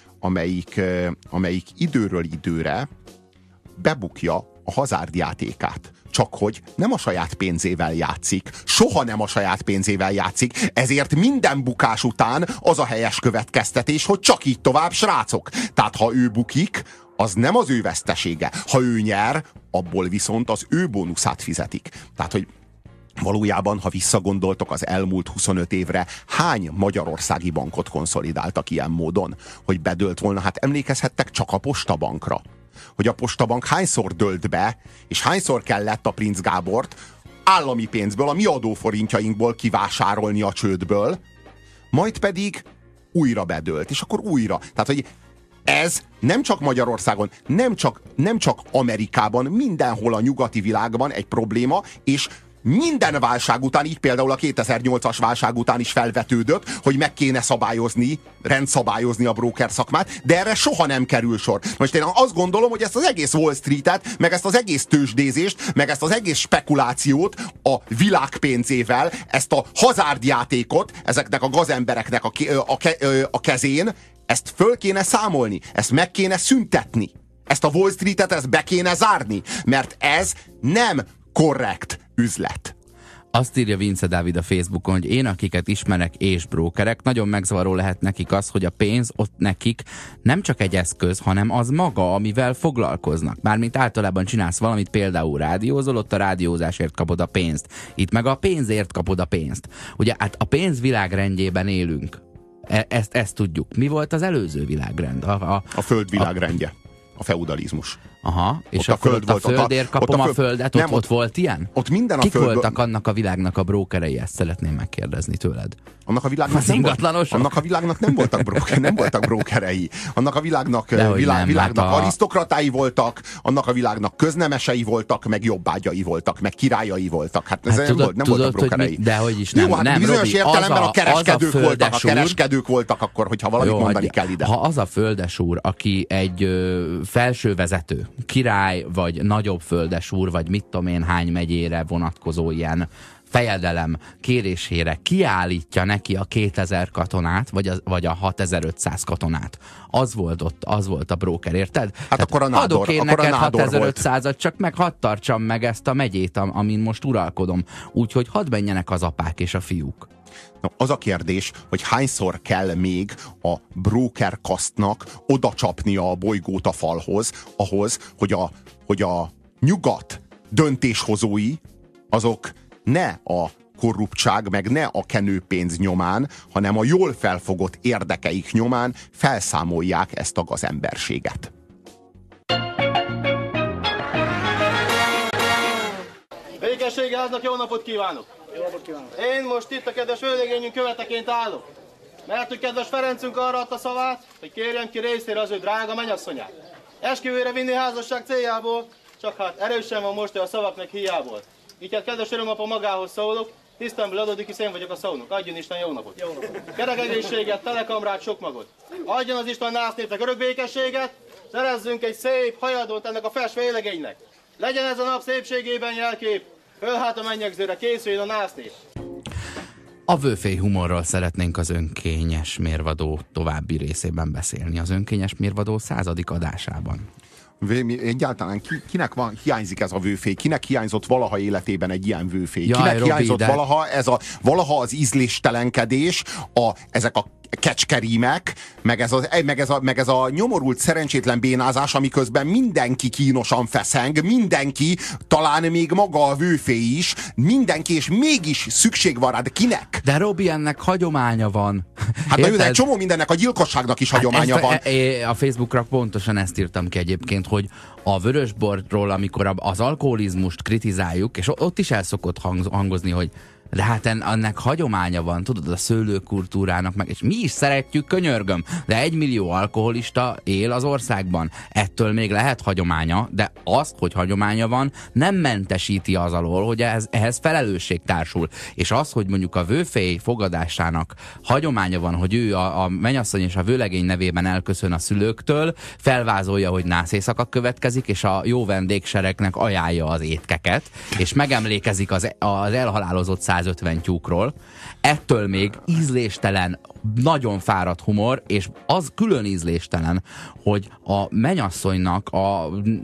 amelyik időről időre bebukja a hazárdjátékát. Csak hogy nem a saját pénzével játszik, soha nem a saját pénzével játszik, ezért minden bukás után az a helyes következtetés, hogy csak így tovább, srácok. Tehát ha ő bukik, az nem az ő vesztesége. Ha ő nyer, abból viszont az ő bónuszát fizetik. Tehát, hogy valójában, ha visszagondoltok az elmúlt 25 évre, hány magyarországi bankot konszolidáltak ilyen módon, hogy bedőlt volna? Hát emlékezhettek csak a Postabankra. Hogy a Postabank hányszor dőlt be, és hányszor kellett a Princ Gábort állami pénzből, a mi adóforintjainkból kivásárolni a csődből, majd pedig újra bedőlt, és akkor újra. Tehát, hogy ez nem csak Magyarországon, nem csak Amerikában, mindenhol a nyugati világban egy probléma, és minden válság után, így például a 2008-as válság után is felvetődött, hogy meg kéne rendszabályozni a broker szakmát, de erre soha nem kerül sor. Most én azt gondolom, hogy ezt az egész Wall Street-et, meg ezt az egész tőzsdézést, meg ezt az egész spekulációt a világ pénzével, ezt a hazárdjátékot ezeknek a gazembereknek a kezén, ezt föl kéne számolni, ezt meg kéne szüntetni. Ezt a Wall Street-et, ezt be kéne zárni, mert ez nem korrekt üzlet. Azt írja Vince Dávid a Facebookon, hogy én, akiket ismerek és brókerek, nagyon megzavaró lehet nekik az, hogy a pénz ott nekik nem csak egy eszköz, hanem az maga, amivel foglalkoznak. Mármint általában csinálsz valamit, például rádiózol, ott a rádiózásért kapod a pénzt. Itt meg a pénzért kapod a pénzt. Ugye hát a pénz világrendjében élünk. Ezt tudjuk. Mi volt az előző világrend? A föld világrendje. A feudalizmus. Aha, és akkor ott a földért kapom a földet, ott volt ilyen? Ott minden a Kik föld... voltak annak a világnak a brókerei? Ezt szeretném megkérdezni tőled. Annak a világnak nem voltak brókerei. Annak a világnak arisztokratái voltak, annak a világnak köznemesei voltak, meg jobbágyai voltak, meg királyai voltak. Hát ez nem voltak brókerei. Dehogy is nem. Jó, hát nem, bizonyos Robi, értelemben a kereskedők voltak akkor, hogyha valamit mondani kell ide. Ha az a földesúr, aki egy felső vezető, király, vagy nagyobb földesúr, vagy mit tudom én hány megyére vonatkozó ilyen fejedelem kérésére kiállítja neki a 2000 katonát, vagy a 6500 katonát. Az volt a bróker, érted? Hát tehát akkor a nádor, adok én neked 6500-at, csak meg hadd tartsam meg ezt a megyét, amin most uralkodom. Úgyhogy hadd menjenek az apák és a fiúk. Na, az a kérdés, hogy hányszor kell még a broker kasztnak oda csapnia a bolygót a falhoz, ahhoz, hogy a nyugat döntéshozói azok ne a korruptság, meg ne a kenőpénz nyomán, hanem a jól felfogott érdekeik nyomán felszámolják ezt a gazemberséget. Békességháznak jó napot kívánok! Jó napot kívánok! Én most itt a kedves vőlegényünk követeként állok. Mert hogy kedves Ferencünk arra adta szavát, hogy kérjem ki részére az ő drága mennyasszonyát. Esküvőre vinni házasság céljából, csak hát erősen van most a szavaknak hiából. Így hát kedves örömapa magához szólok, tisztemből adódik, hisz én vagyok a szónok. Adjon Isten jó napot! Jó napot! Kerek egészséget, telekamrát, sok magot! Adjon az Isten násznépnek örök békességet, szerezzünk egy szép hajadót ennek a fes vélegénynek. Legyen ez a nap szépségében jelkép, föl hát a mennyegzőre, készüljön a násznép. A vőfély humorról szeretnénk az Önkényes Mérvadó további részében beszélni. Az Önkényes Mérvadó 100. adásában. Egyáltalán kinek hiányzik ez a vőfély? Kinek hiányzott valaha életében egy ilyen vőfély? Jaj, kinek Robi, hiányzott de... valaha az ízléstelenkedés, ezek a kecskerímek, meg ez a nyomorult szerencsétlen bénázás, amiközben mindenki kínosan feszeng, mindenki, talán még maga a vőfély is, mindenki, és mégis szükség van rá, de kinek? De Robi, ennek hagyománya van. Hát de egy csomó mindennek, a gyilkosságnak is hagyománya van. A Facebookra pontosan ezt írtam ki egyébként, hogy a vörösborról, amikor az alkoholizmust kritizáljuk, és ott is el szokott hangozni, hogy de hát ennek hagyománya van, tudod, a szőlőkultúrának meg, és mi is szeretjük, könyörgöm, de 1 millió alkoholista él az országban. Ettől még lehet hagyománya, de azt, hogy hagyománya van, nem mentesíti az alól, hogy ehhez felelősség társul. És az, hogy mondjuk a vőfély fogadásának hagyománya van, hogy ő a mennyasszony és a vőlegény nevében elköszön a szülőktől, felvázolja, hogy nászéjszaka következik, és a jó vendégseregnek ajánlja az étkeket, és megemlékezik az elhalálozott 150 tyúkról. Ettől még ízléstelen, nagyon fáradt humor, és az külön ízléstelen, hogy a mennyasszonynak a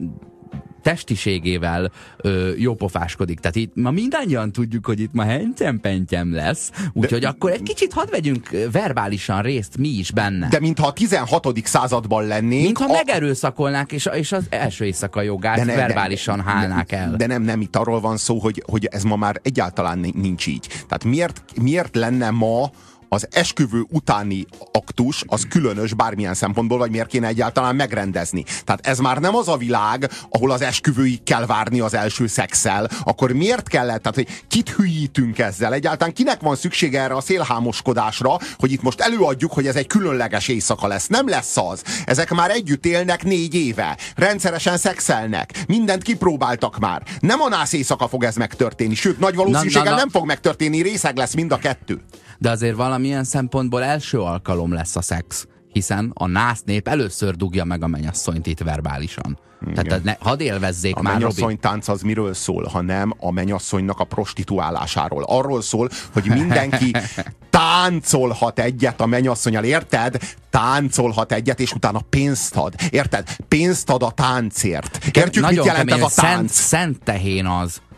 testiségével jópofáskodik. Tehát itt ma mindannyian tudjuk, hogy itt ma hentyem-pentyem lesz, úgyhogy akkor egy kicsit hadd vegyünk verbálisan részt mi is benne. De mintha a 16. században lennénk. Mintha megerőszakolnák, és az első éjszaka jogát verbálisan hálnák el. De nem, itt arról van szó, hogy ez ma már egyáltalán nincs így. Tehát miért lenne ma az esküvő utáni aktus az különös bármilyen szempontból, vagy miért kéne egyáltalán megrendezni. Tehát ez már nem az a világ, ahol az esküvőig kell várni az első szexszel. Akkor miért kellett? Tehát, hogy kit hülyítünk ezzel? Egyáltalán kinek van szüksége erre a szélhámoskodásra, hogy itt most előadjuk, hogy ez egy különleges éjszaka lesz? Nem lesz az. Ezek már együtt élnek 4 éve. Rendszeresen szexelnek. Mindent kipróbáltak már. Nem a nász éjszaka fog ez megtörténni. Sőt, nagy valószínűséggel nem fog megtörténni. Részeg lesz mind a kettő. De azért valamilyen szempontból első alkalom lesz a szex, hiszen a násznép először dugja meg a mennyasszonyt itt verbálisan. Igen. Tehát hadd élvezzék már, Robi. A mennyasszonytánc az miről szól, ha nem a mennyasszonynak a prostituálásáról. Arról szól, hogy mindenki táncolhat egyet a mennyasszonnyal, érted? Táncolhat egyet, és utána pénzt ad. Érted? Pénzt ad a táncért. Értjük, mit jelent ez a tánc? Szent tehén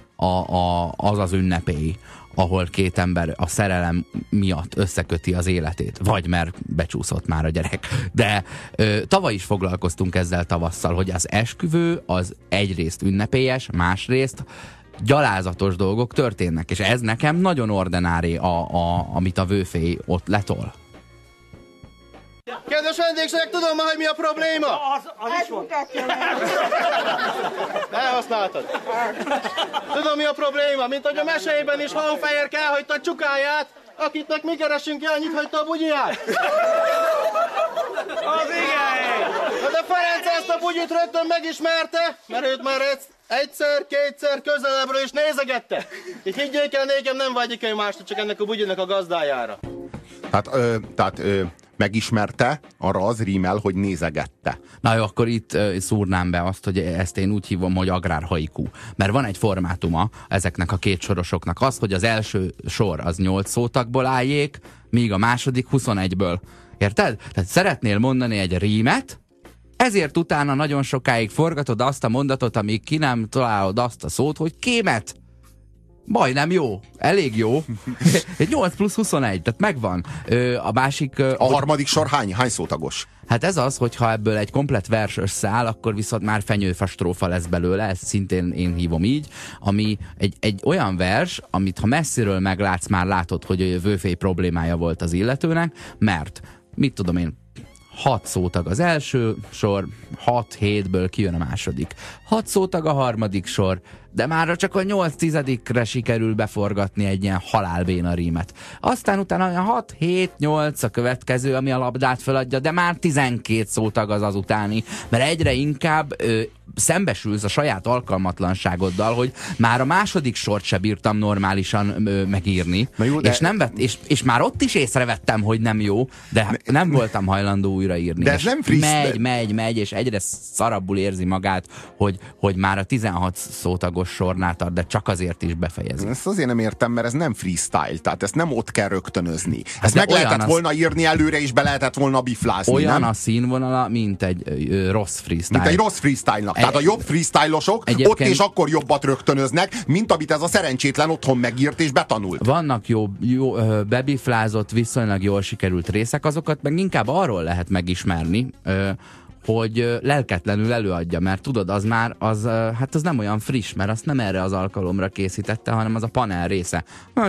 az ünnepély, ahol 2 ember a szerelem miatt összeköti az életét. Vagy mert becsúszott már a gyerek. De tavaly is foglalkoztunk ezzel tavasszal, hogy az esküvő az egyrészt ünnepélyes, másrészt gyalázatos dolgok történnek. És ez nekem nagyon ordinári, amit a vőfély ott letol. Kedves vendégségek, tudom már, hogy mi a probléma? Az is volt. Elhasználtad. Tudom, mi a probléma, mint hogy a mesélyben is Honfehér elhagyta a csukáját, akitnek mi keresünk, annyit hagyta a bugyját. Az igen! De Ferenc ezt a bugyit rögtön megismerte, mert őt már egyszer-kétszer közelebbről is nézegette. Így higgyék el, nékem nem vágyik el másra, csak ennek a bugyinak a gazdájára. Tehát megismerte, arra az rímel, hogy nézegette. Na jó, akkor itt szúrnám be azt, hogy ezt én úgy hívom, hogy agrárhaikú. Mert van egy formátuma ezeknek a 2 sorosoknak. Az, hogy az első sor az 8 szótagból álljék, míg a második 21-ből. Érted? Tehát szeretnél mondani egy rímet, ezért utána nagyon sokáig forgatod azt a mondatot, amíg ki nem találod azt a szót, hogy kémet. Majdnem jó, elég jó. 8 plusz 21, tehát megvan. A másik... A harmadik sor hány szótagos? Hát ez az, hogyha ebből egy komplett vers összeáll, akkor viszont már fenyőfastrófa lesz belőle, ezt szintén én hívom így, ami egy olyan vers, amit ha messziről meglátsz, már látod, hogy a vőfély problémája volt az illetőnek, mert, mit tudom én, 6 szótag az első sor, 6-7-ből kijön a második. 6 szótag a harmadik sor, de már csak a 8-10-re sikerül beforgatni egy ilyen halálbéna rímet. Aztán utána 6-7-8 a következő, ami a labdát feladja, de már 12 szótag az utáni, mert egyre inkább szembesülsz a saját alkalmatlanságoddal, hogy már a második sort se bírtam normálisan megírni, jó, de... és már ott is észrevettem, hogy nem jó, de nem voltam hajlandó újraírni. De ez nem friss. Megy, és egyre szarabbul érzi magát, hogy már a 16 szótagos sornál tart, de csak azért is befejezi. Ezt azért nem értem, mert ez nem freestyle, tehát ezt nem ott kell rögtönözni. Ezt meg lehetett volna írni előre, és be lehetett volna biflázni. Olyan nem? A színvonala, mint egy rossz freestyle. Mint egy rossz freestyle-nak. Tehát a jobb freestyle-osok ott és akkor jobbat rögtönöznek, mint amit ez a szerencsétlen otthon megírt és betanult. Vannak jó bebiflázott, viszonylag jól sikerült részek, azokat meg inkább arról lehet megismerni, hogy lelketlenül előadja, mert tudod, az már, hát az nem olyan friss, mert azt nem erre az alkalomra készítette, hanem az a panel része.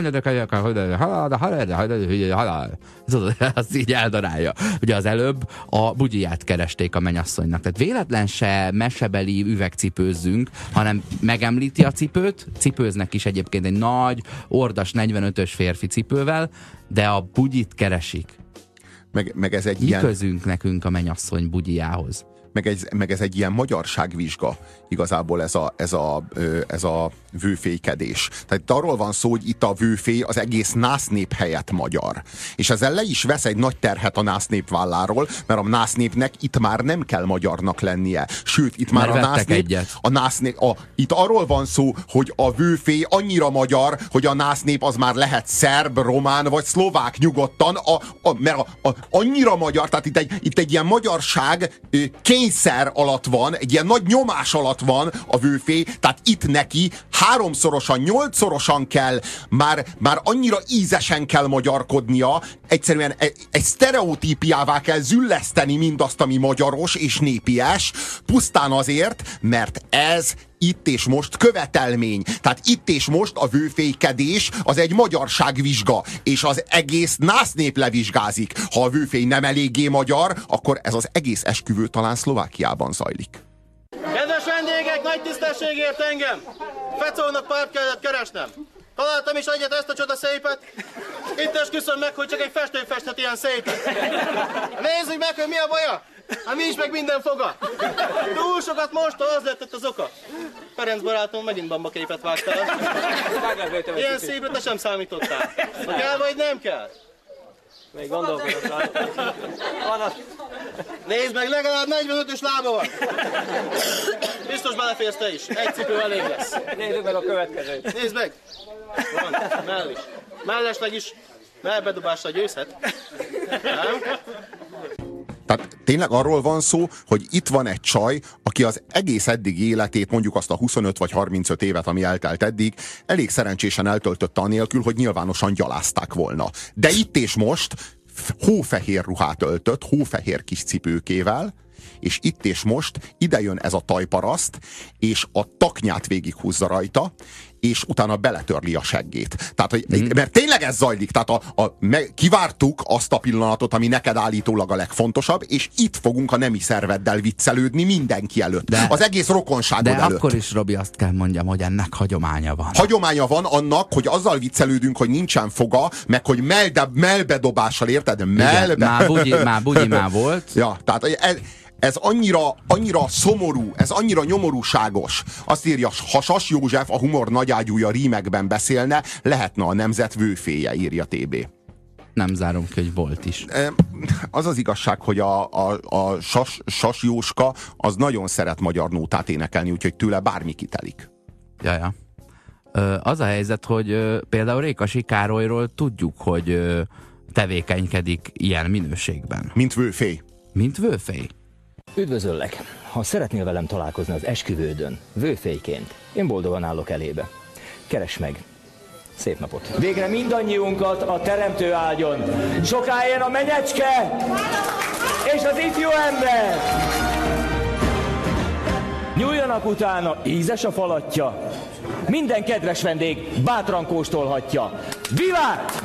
Tudod, azt így eldarálja. Ugye az előbb a bugyiját keresték a mennyasszonynak. Tehát véletlen se mesebeli üvegcipőzzünk, hanem megemlíti a cipőt, cipőznek is egyébként egy nagy, ordas 45-ös férfi cipővel, de a bugyit keresik. Meg ez egy ilyen... közünk nekünk a mennyasszony bugyiához. Meg ez egy ilyen magyarságvizsga, igazából ez a vőfélykedés. Tehát itt arról van szó, hogy itt a vőfély az egész násznép helyett magyar. És ezzel le is vesz egy nagy terhet a násznép válláról, mert a násznépnek itt már nem kell magyarnak lennie. Sőt, itt már a násznép... Itt arról van szó, hogy a vőfély annyira magyar, hogy a násznép az már lehet szerb, román vagy szlovák nyugodtan, mert annyira magyar, tehát itt egy ilyen magyarság kényszer alatt van, egy ilyen nagy nyomás alatt van a vőfély, tehát itt neki 3-szorosan, 8-szorosan kell, már annyira ízesen kell magyarkodnia, egyszerűen egy sztereotípiává kell zülleszteni mindazt, ami magyaros és népies, pusztán azért, mert ez itt és most követelmény. Tehát itt és most a vőfélykedés az egy magyarságvizsga, és az egész násznép levizsgázik. Ha a vőfély nem eléggé magyar, akkor ez az egész esküvő talán Szlovákiában zajlik. Kedves vendégek, nagy tisztességért engem! Fecónak párt kellett keresnem. Találtam is egyet, ezt a csoda szépet. Itt esküszöm meg, hogy csak egy festő festhet ilyen szépet. Nézzük meg, hogy mi a baja. Hát mi is meg minden foga. Túl sokat most, az lett ott az oka. Ferenc barátom megint bamba képet vágtál. Ilyen szépre te sem számítottál. Kell vagy nem kell? Még gondolkodok rajta. Nézd meg, legalább 45-ös lába van. Biztos beleférsz te is. Egy cipő elég lesz. Nézzük meg a következőt. Nézd meg. Van, mell is. Mellesleg is mellbedobásra győzhet. Nem? Tehát tényleg arról van szó, hogy itt van egy csaj, aki az egész eddigi életét, mondjuk azt a 25 vagy 35 évet, ami eltelt eddig, elég szerencsésen eltöltötte anélkül, hogy nyilvánosan gyalázták volna. De itt és most hófehér ruhát öltött, hófehér kis cipőkével, és itt és most ide jön ez a tajparaszt, és a taknyát végighúzza rajta, és utána beletörli a seggét. Tehát, mert tényleg ez zajlik, tehát kivártuk azt a pillanatot, ami neked állítólag a legfontosabb, és itt fogunk a nemi szerveddel viccelődni mindenki előtt. Az egész rokonságod előtt. De akkor is, Robi, azt kell mondjam, hogy ennek hagyománya van. Hagyománya van annak, hogy azzal viccelődünk, hogy nincsen foga, meg hogy melbedobással, érted? Már bugyi volt. Ja, tehát ez annyira szomorú, ez annyira nyomorúságos. Azt írja, ha Sas József, a humor nagyágyúja rímekben beszélne, lehetne a nemzet vőféje, írja TB. Nem zárom ki, hogy volt is. Az az igazság, hogy a Sas Jóska az nagyon szeret magyar nótát énekelni, úgyhogy tőle bármi kitelik. Jaja. Az a helyzet, hogy például Rékasi Károlyról tudjuk, hogy tevékenykedik ilyen minőségben. Mint vőfély. Mint vőfély. Üdvözöllek! Ha szeretnél velem találkozni az esküvődön, vőfélyként, én boldogan állok elébe. Keresd meg Szép napot. Végre mindannyiunkat a teremtő áldjon. Soká éljen a menyecske és az ifjú ember. Nyúljanak utána, ízes a falatja. Minden kedves vendég bátran kóstolhatja. Vivát!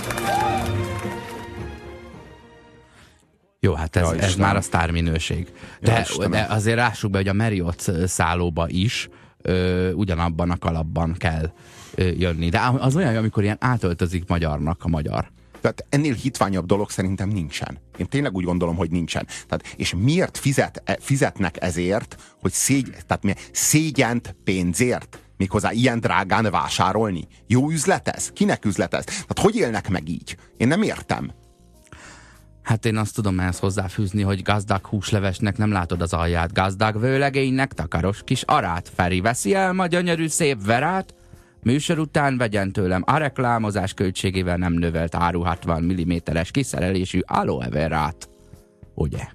Jó, hát ez már a sztárminőség. De azért lássuk be, hogy a Marriott szállóba is ugyanabban a kalapban kell jönni. De az olyan, amikor ilyen átöltözik magyarnak a magyar. Tehát ennél hitványabb dolog szerintem nincsen. Én tényleg úgy gondolom, hogy nincsen. Tehát, és miért fizetnek ezért, hogy szégyent pénzért? Méghozzá ilyen drágán vásárolni? Jó üzlet ez? Kinek üzlet ez? Tehát hogy élnek meg így? Én nem értem. Hát én azt tudom ehhez hozzáfűzni, hogy gazdag húslevesnek nem látod az alját, gazdag vőlegénynek takaros kis arát. Feri veszi el ma gyönyörű szép verát, műsor után vegyen tőlem a reklámozás költségével nem növelt áru 60 mm-es kiszerelésű aloe verát. Ugye?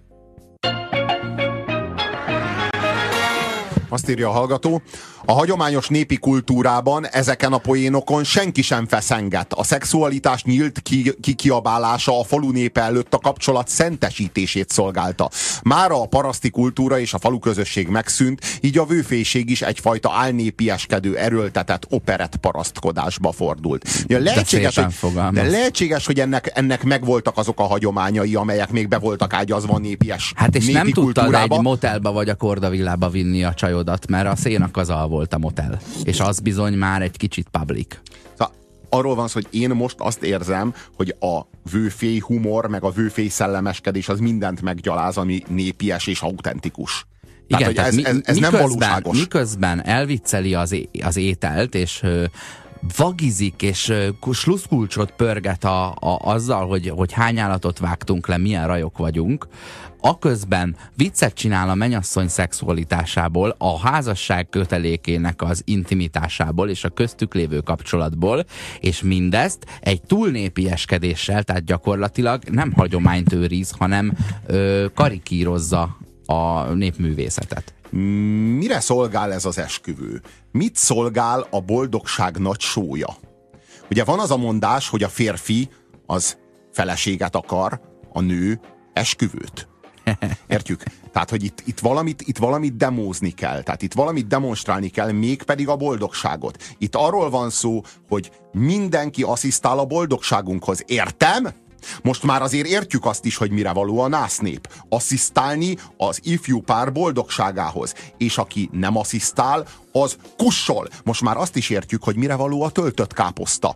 Azt írja a hallgató, a hagyományos népi kultúrában ezeken a poénokon senki sem feszenget. A szexualitás nyílt kikiabálása a falu népe előtt a kapcsolat szentesítését szolgálta. Mára a paraszti kultúra és a falu közösség megszűnt, így a vőfélység is egyfajta álnépieskedő, erőltetett operett parasztkodásba fordult. De lehetséges, hogy ennek megvoltak azok a hagyományai, amelyek még be voltak ágyazva a népies hát és népi nem tudtad kultúrába. egy motelba vagy a kordavillába vinni a csajodat, mert a szénakazal volt a motel. És az bizony már egy kicsit public. Szóval arról van szó, hogy én most azt érzem, hogy a vőfély humor, meg a vőfély szellemeskedés az mindent meggyaláz, ami népies és autentikus. Igen, tehát, hogy ez nem valóságos. Miközben elvicceli az ételt, és vagizik, és sluszkulcsot pörget azzal, hogy hány állatot vágtunk le, milyen rajok vagyunk, aközben viccet csinál a mennyasszony szexualitásából, a házasság kötelékének az intimitásából és a köztük lévő kapcsolatból, és mindezt egy túlnépieskedéssel, tehát gyakorlatilag nem hagyományt őriz, hanem karikírozza a népművészetet. Mire szolgál ez az esküvő? Mit szolgál a boldogság nagy sója? Ugye van az a mondás, hogy a férfi az feleséget akar, a nő esküvőt. Értjük? Tehát, hogy itt valamit demózni kell. Tehát itt valamit demonstrálni kell, mégpedig a boldogságot. Itt arról van szó, hogy mindenki asszisztál a boldogságunkhoz. Értem? Most már azért értjük azt is, hogy mire való a násznép. Asszisztálni az ifjú pár boldogságához. És aki nem asszisztál, az kussol. Most már azt is értjük, hogy mire való a töltött káposzta.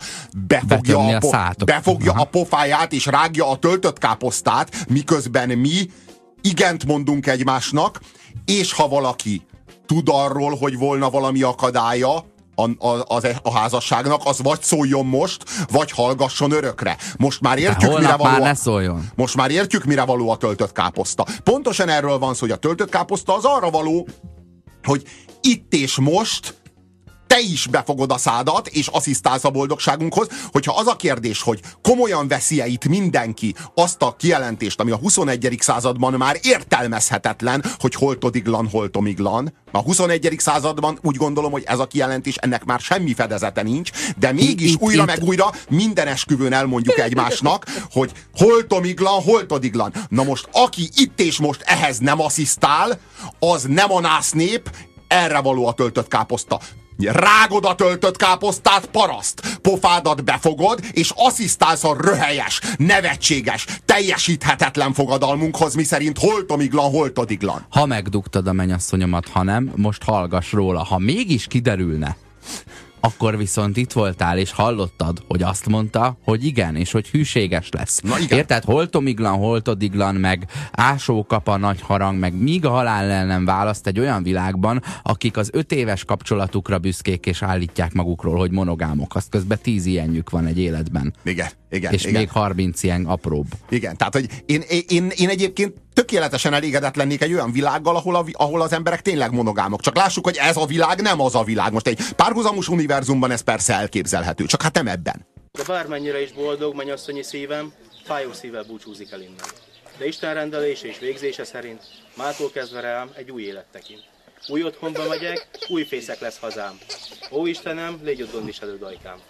Befogja a pofáját és rágja a töltött káposztát, miközben mi igent mondunk egymásnak, és ha valaki tud arról, hogy volna valami akadálya a házasságnak, az vagy szóljon most, vagy hallgasson örökre. Most már értjük, mire való most már értjük, mire való a töltött káposzta. Pontosan erről van szó, hogy a töltött káposzta az arra való, hogy itt és most te is befogod a szádat, és asszisztálsz a boldogságunkhoz, hogyha az a kérdés, hogy komolyan veszi-e itt mindenki azt a kijelentést, ami a 21. században már értelmezhetetlen, hogy holtodiglan, holtomiglan. A 21. században úgy gondolom, hogy ez a kijelentés, ennek már semmi fedezete nincs, de mégis újra meg újra minden esküvőn elmondjuk egymásnak, hogy holtomiglan, holtodiglan. Na most, aki itt és most ehhez nem asszisztál, az nem a násznép, erre való a töltött káposzta. Rágod a töltött káposztát, paraszt! Pofádat befogod, és asszisztálsz a röhelyes, nevetséges, teljesíthetetlen fogadalmunkhoz, miszerint holtomiglan, holtodiglan. Ha megdugtad a mennyasszonyomat, ha nem, most hallgass róla. Ha mégis kiderülne, akkor viszont itt voltál, és hallottad, hogy azt mondta, hogy igen, és hogy hűséges lesz. Érted? Holtomiglan, holtodiglan, meg ásókapa, nagy harang, meg míg a halál el nem választ egy olyan világban, akik az 5 éves kapcsolatukra büszkék, és állítják magukról, hogy monogámok. Azt közben 10 ilyenjük van egy életben. Igen. És még 30 ilyen apróbb. Igen, tehát, hogy én egyébként tökéletesen elégedett lennék egy olyan világgal, ahol az emberek tényleg monogámok. Csak lássuk, hogy ez a világ nem az a világ. Most egy párhuzamos univerzumban ez persze elképzelhető, csak hát nem ebben. De bármennyire is boldog mennyasszonyi szívem, fájó szívvel búcsúzik el innen. De Isten rendelése és végzése szerint mától kezdve rám egy új élet tekint. Új otthonba megyek, új fészek lesz hazám. Ó Istenem, légy ott gondviselő dajkám.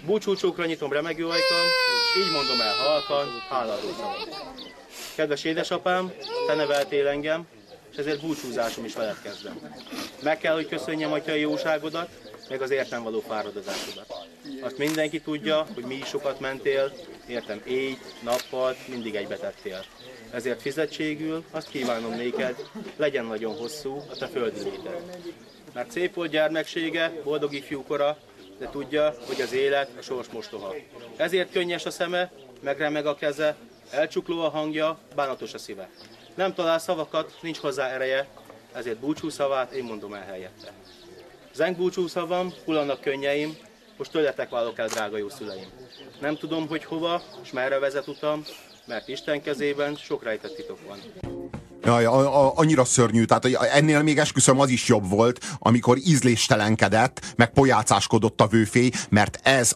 Búcsúcsókra nyitom remegő ajtam, és így mondom el halkan, háladó szavam. Kedves édesapám, te neveltél engem, és ezért búcsúzásom is veled kezdem. Meg kell, hogy köszönjem atyai jóságodat, meg az értem való fáradozásodat. Azt mindenki tudja, hogy mi is sokat mentél, értem éjt, nappal, mindig egybe tettél. Ezért fizetségül azt kívánom néked, legyen nagyon hosszú a te földi léted. Mert szép volt gyermeksége, boldog ifjúkora, de tudja, hogy az élet a sors mostoha. Ezért könnyes a szeme, megremeg a keze, elcsukló a hangja, bánatos a szíve. Nem talál szavakat, nincs hozzá ereje, ezért búcsúszavát én mondom el helyette. Zeng búcsúszavam, hullanak könnyeim, most tőletek válok el, drága jó szüleim. Nem tudom, hogy hova, és merre vezet utam, mert Isten kezében sok rejtett titok van. Jaj, annyira szörnyű, tehát ennél még esküszöm az is jobb volt, amikor ízléstelenkedett, meg pojácáskodott a vőfély, mert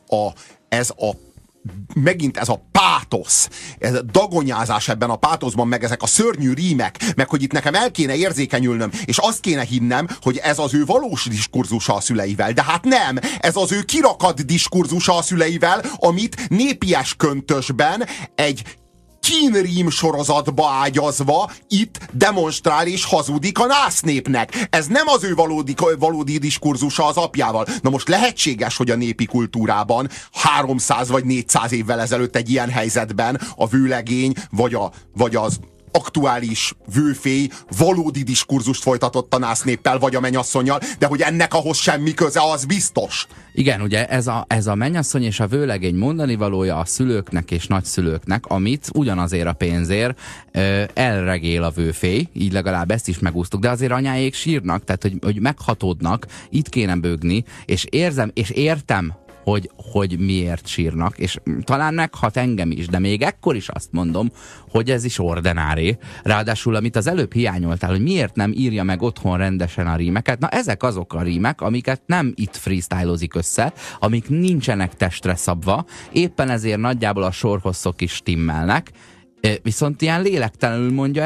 megint ez a pátosz, ez a dagonyázás ebben a pátoszban, meg ezek a szörnyű rímek, meg hogy itt nekem el kéne érzékenyülnöm, és azt kéne hinnem, hogy ez az ő valós diskurzusa a szüleivel. De hát nem, ez az ő kirakat diskurzusa a szüleivel, amit népies köntösben egy kínrím sorozatba ágyazva itt demonstrál és hazudik a násznépnek. Ez nem az ő valódi diskurzusa az apjával. Na most lehetséges, hogy a népi kultúrában 300 vagy 400 évvel ezelőtt egy ilyen helyzetben a vőlegény vagy az aktuális vőfély valódi diskurzust folytatott a násznéppel vagy a mennyasszonnyal, de hogy ennek ahhoz semmi köze, az biztos. Igen, ugye ez a mennyasszony és a vőlegény mondani valója a szülőknek és nagyszülőknek, amit ugyanazért a pénzért elregél a vőfély, így legalább ezt is megúsztuk, de azért anyáék sírnak, tehát hogy meghatódnak, itt kéne bőgni, és értem, hogy miért sírnak, és talán meghat engem is, de még ekkor is azt mondom, hogy ez is ordinári. Ráadásul, amit az előbb hiányoltál, hogy miért nem írja meg otthon rendesen a rímeket, na ezek azok a rímek, amiket nem itt freestylozik össze, amik nincsenek testre szabva, éppen ezért nagyjából a sorhosszok is stimmelnek, viszont ilyen lélektelenül mondja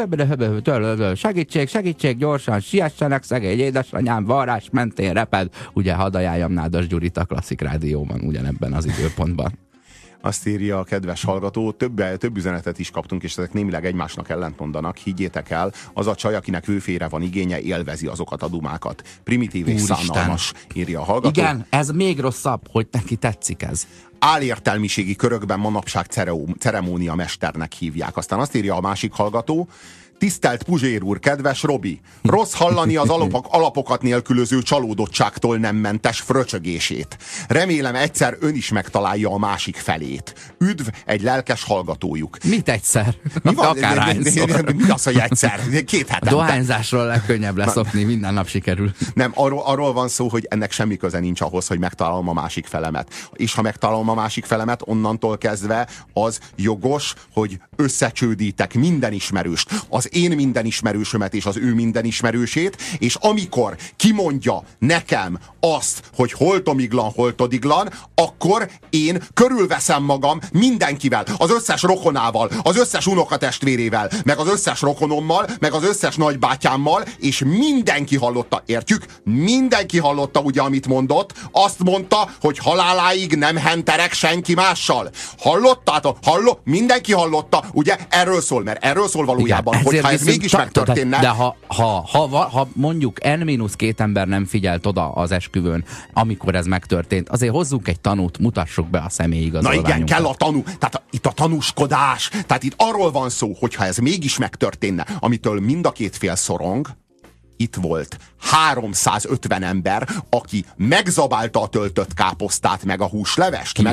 el, segítség, gyorsan, siessenek, szegény édesanyám, varrás mentén reped. Ugye hadd ajánljam Nádas Gyurit a Klasszik Rádióban ugyanebben az időpontban. Azt írja a kedves hallgató, több üzenetet is kaptunk, és ezek némileg egymásnak ellentmondanak. Higgyétek el, az a csaj, akinek vőfére van igénye, élvezi azokat a dumákat. Primitív és szánalmas, írja a hallgató. Igen, ez még rosszabb, hogy neki tetszik ez. Álértelmiségi körökben manapság ceremóniamesternek hívják. Aztán azt írja a másik hallgató, tisztelt Puzsér úr, kedves Robi, rossz hallani az alapokat nélkülöző csalódottságtól nem mentes fröcsögését. Remélem egyszer ön is megtalálja a másik felét. Üdv, egy lelkes hallgatójuk. Mit egyszer? Mi van? Akárhányszor. Mi az, hogy egyszer? 2 hetente. Dohányzásról legkönnyebb leszokni, minden nap sikerül. Nem, arról van szó, hogy ennek semmi köze nincs ahhoz, hogy megtalálom a másik felemet. És ha megtalálom a másik felemet, onnantól kezdve az jogos, hogy összecsődítek minden ismerőst. Az én minden ismerősömet és az ő minden ismerősét, és amikor kimondja nekem azt, hogy holtomiglan, holtodiglan, akkor én körülveszem magam mindenkivel, az összes rokonával, az összes unokatestvérével, meg az összes rokonommal, meg az összes nagybátyámmal, és mindenki hallotta, értjük? Mindenki hallotta ugye, amit mondott, azt mondta, hogy haláláig nem henterek senki mással. Hallottátok? Mindenki hallotta, ugye? Erről szól, mert erről szól valójában, hogy ha ez mégis megtörténne. De ha mondjuk N-2 ember nem figyelt oda az esküvőn, amikor ez megtörtént, azért hozzunk egy tanút, mutassuk be a személyigazolványunkat. Na igen, kell a tanú. Tehát itt a tanúskodás. Tehát itt arról van szó, hogy ha ez mégis megtörténne, amitől mind a két fél szorong, itt volt 350 ember, aki megzabálta a töltött káposztát, meg a húslevest,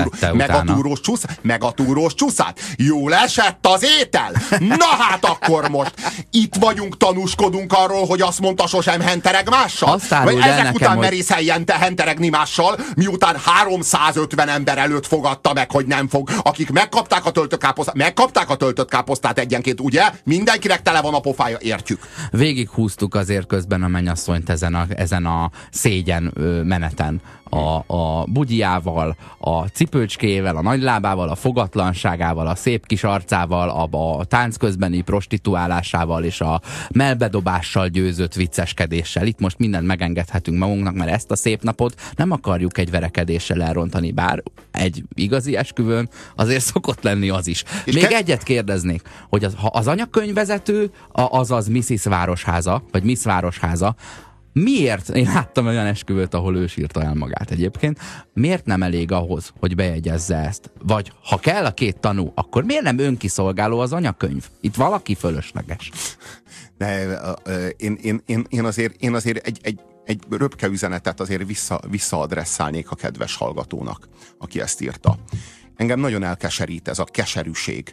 meg a túrós csúszát. Jól esett az étel? Na hát akkor most itt vagyunk, tanúskodunk arról, hogy azt mondta, sosem hentereg mással? Vagy ezek után merészeljen henteregni mással, miután 350 ember előtt fogadta meg, hogy nem fog. Akik megkapták a töltött káposztát egyenként, ugye? Mindenkinek tele van a pofája, értjük. Végighúztuk azért közben a mennyasszonyt ezen a szégyen meneten, a bugyjával, a cipőcskével, a nagylábával, a fogatlanságával, a szép kis arcával, a tánc közbeni prostituálásával és a melbedobással győzött vicceskedéssel. Itt most mindent megengedhetünk magunknak, mert ezt a szép napot nem akarjuk egy verekedéssel elrontani, bár egy igazi esküvőn azért szokott lenni az is. És még egyet kérdeznék, hogy ha az anyakönyvvezető, azaz Mrs. Városháza, vagy Miss Városháza, miért, én láttam olyan esküvőt, ahol ő sírta el magát egyébként, miért nem elég ahhoz, hogy bejegyezze ezt? Vagy ha kell a két tanú, akkor miért nem önkiszolgáló az anyakönyv? Itt valaki fölösleges. De én azért egy röpke üzenetet azért visszaadresszálnék a kedves hallgatónak, aki ezt írta. Engem nagyon elkeserít ez a keserűség,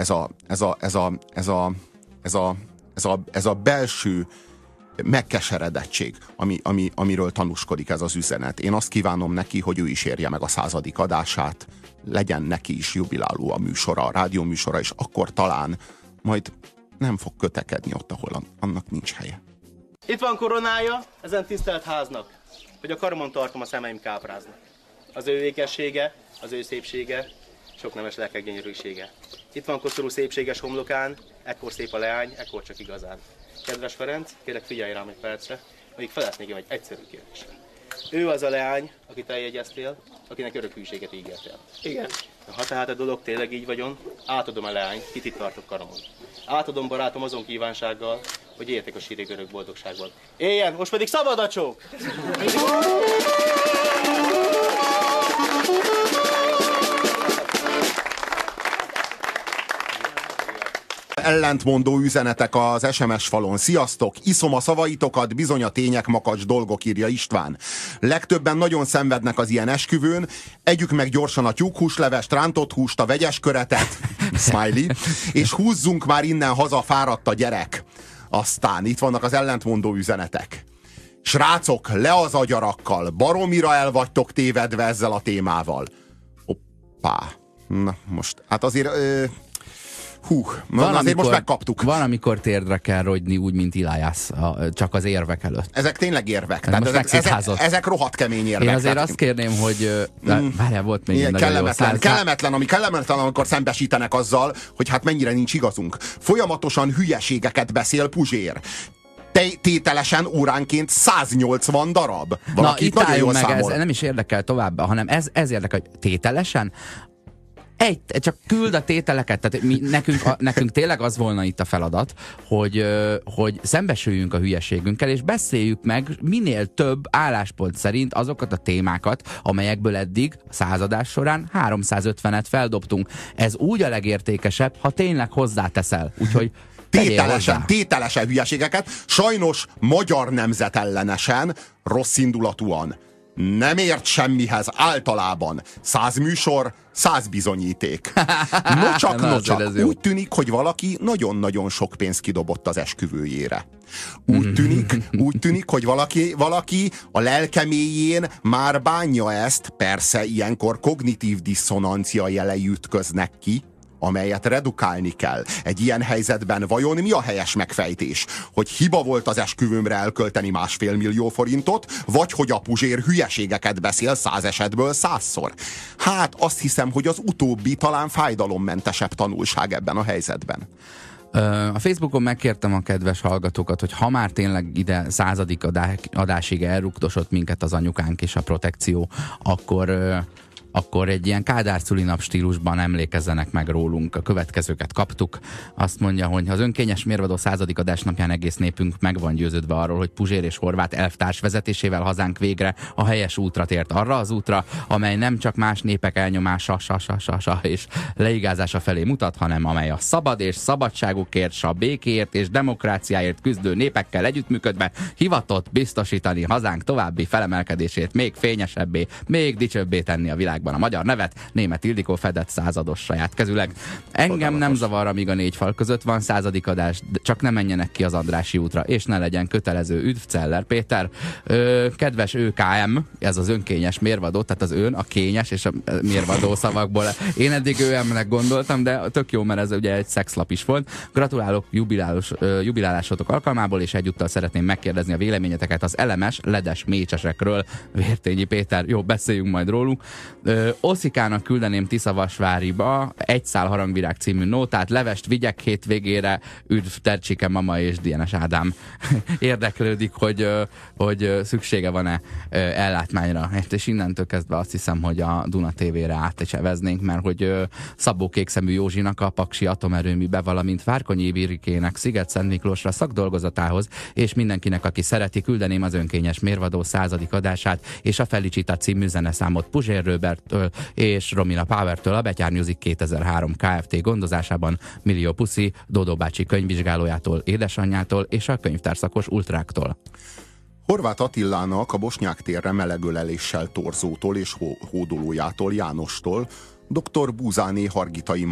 ez a belső megkeseredettség, amiről tanúskodik ez az üzenet. Én azt kívánom neki, hogy ő is érje meg a 100. adását, legyen neki is jubiláló a műsora, a rádióműsora, és akkor talán majd nem fog kötekedni ott, ahol annak nincs helye. Itt van koronája ezen tisztelt háznak, hogy a karmon tartom a szemeim kápráznak. Az ő ékessége, az ő szépsége, sok nemes lelkek gyönyörűsége. Itt van koszorú szépséges homlokán, ekkor szép a leány, ekkor csak igazán. Kedves Ferenc, kérlek figyelj rám egy percre, amíg felesznék egy egyszerű kérdésre. Ő az a leány, akit eljegyeztél, akinek örök hűséget ígértél. Igen. Ha tehát a dolog tényleg így vagyon, átadom a leányt, kit itt tartok karamon. Átadom barátom azon kívánsággal, hogy éljetek a sírig örök boldogságból. Éljen, most pedig szabad a csók! Ellentmondó üzenetek az SMS falon. Sziasztok! Iszom a szavaitokat, bizony a tények makacs dolgok, írja István. Legtöbben nagyon szenvednek az ilyen esküvőn. Együk meg gyorsan a tyúkhúslevest, rántott húst, a vegyes köretet, smiley, és húzzunk már innen haza, fáradt a gyerek. Aztán itt vannak az ellentmondó üzenetek. Srácok, le az agyarakkal, baromira el vagytok tévedve ezzel a témával. Hoppá. Na most, hát azért... azért most megkaptuk. Van, amikor térdre kell rogyni, úgy, mint Elias, csak az érvek előtt. Ezek tényleg érvek. Tehát ezek rohadt kemény érvek. Én azért azt kérném, hogy... Várjál, volt még egy kellemetlen, ami kellemetlen, amikor szembesítenek azzal, hogy hát mennyire nincs igazunk. Folyamatosan hülyeségeket beszél Puzsér. Tételesen óránként 180 darab. Valaki itt álljunk meg, ez nem is érdekel tovább, hanem ez érdekel, hogy tételesen... Csak küld a tételeket, tehát nekünk tényleg az volna itt a feladat, hogy szembesüljünk a hülyeségünkkel, és beszéljük meg minél több álláspont szerint azokat a témákat, amelyekből eddig a 100 adás során 350-et feldobtunk. Ez úgy a legértékesebb, ha tényleg hozzáteszel. Úgyhogy tételesen hülyeségeket, sajnos magyar nemzetellenesen, rosszindulatúan. Nem ért semmihez általában. 100 műsor, 100 bizonyíték. Nocsak. Úgy tűnik, hogy valaki nagyon-nagyon sok pénzt kidobott az esküvőjére. Úgy tűnik, hogy valaki a lelke mélyén már bánja ezt, persze ilyenkor kognitív diszonancia jelei ütköznek ki, amelyet redukálni kell. Egy ilyen helyzetben vajon mi a helyes megfejtés? Hogy hiba volt az esküvőmre elkölteni 1,5 millió forintot, vagy hogy a Puzsér hülyeségeket beszél 100 esetből 100-szor? Hát azt hiszem, hogy az utóbbi talán fájdalommentesebb tanulság ebben a helyzetben. A Facebookon megkértem a kedves hallgatókat, hogy ha már tényleg ide 100. adásig elrugdosott minket az anyukánk és a protekció, akkor egy ilyen Kádár szülinap stílusban emlékezzenek meg rólunk. A következőket kaptuk. Azt mondja, hogy az önkényes mérvadó 100. adás napján egész népünk meg van győződve arról, hogy Puzsér és Horváth elvtárs vezetésével hazánk végre a helyes útra tért. Arra az útra, amely nem csak más népek elnyomása, és leigázása felé mutat, hanem amely a szabad és szabadságukért, a békéért és demokráciáért küzdő népekkel együttműködve hivatott biztosítani hazánk további felemelkedését, még fényesebbé, még dicsőbbé tenni a világ Magyarországban a magyar nevet Németh Ildikó fedett százados saját kezüleg. Engem nem zavar, amíg a 4 fal között van 100. adás, csak ne menjenek ki az Andrássy útra, és ne legyen kötelező. Üdv, Celler Péter. Kedves ÖKM, ez az önkényes mérvadó, tehát az ön, a kényes és a mérvadó szavakból. Én eddig ÖM-nek gondoltam, de tök jó, mert ez ugye egy szexlap is volt. Gratulálok jubilálásotok alkalmából, és egyúttal szeretném megkérdezni a véleményeteket az elemes, ledes mécsesekről. Vértényi Péter, jó, beszéljünk majd róluk. Oszikának küldeném Tiszavasváriba egy szál harangvirág című nótát, levest vigyek hétvégére, üdv Tercsike mama és Dienes Ádám. Érdeklődik, hogy szüksége van-e ellátmányra. És innentől kezdve azt hiszem, hogy a Duna TV-re átecseveznénk, mert hogy Szabó Kékszemű Józsinak a Paksi atomerőműbe, valamint Várkonyi Virikének Sziget-Szent Miklósra szakdolgozatához, és mindenkinek, aki szereti, küldeném az önkényes mérvadó 100. adását, és a Felicita című zeneszámot Puzsér Róberttől és Romina Powertől a Betyár Music 2003 Kft. Gondozásában Millió Puszi, Dódó bácsi könyvvizsgálójától, édesanyjától és a könyvtárszakos ultráktól. Horváth Attilának a Bosnyák térre melegöleléssel Torzótól és hódolójától, Jánostól, dr. Búzáné Hargitai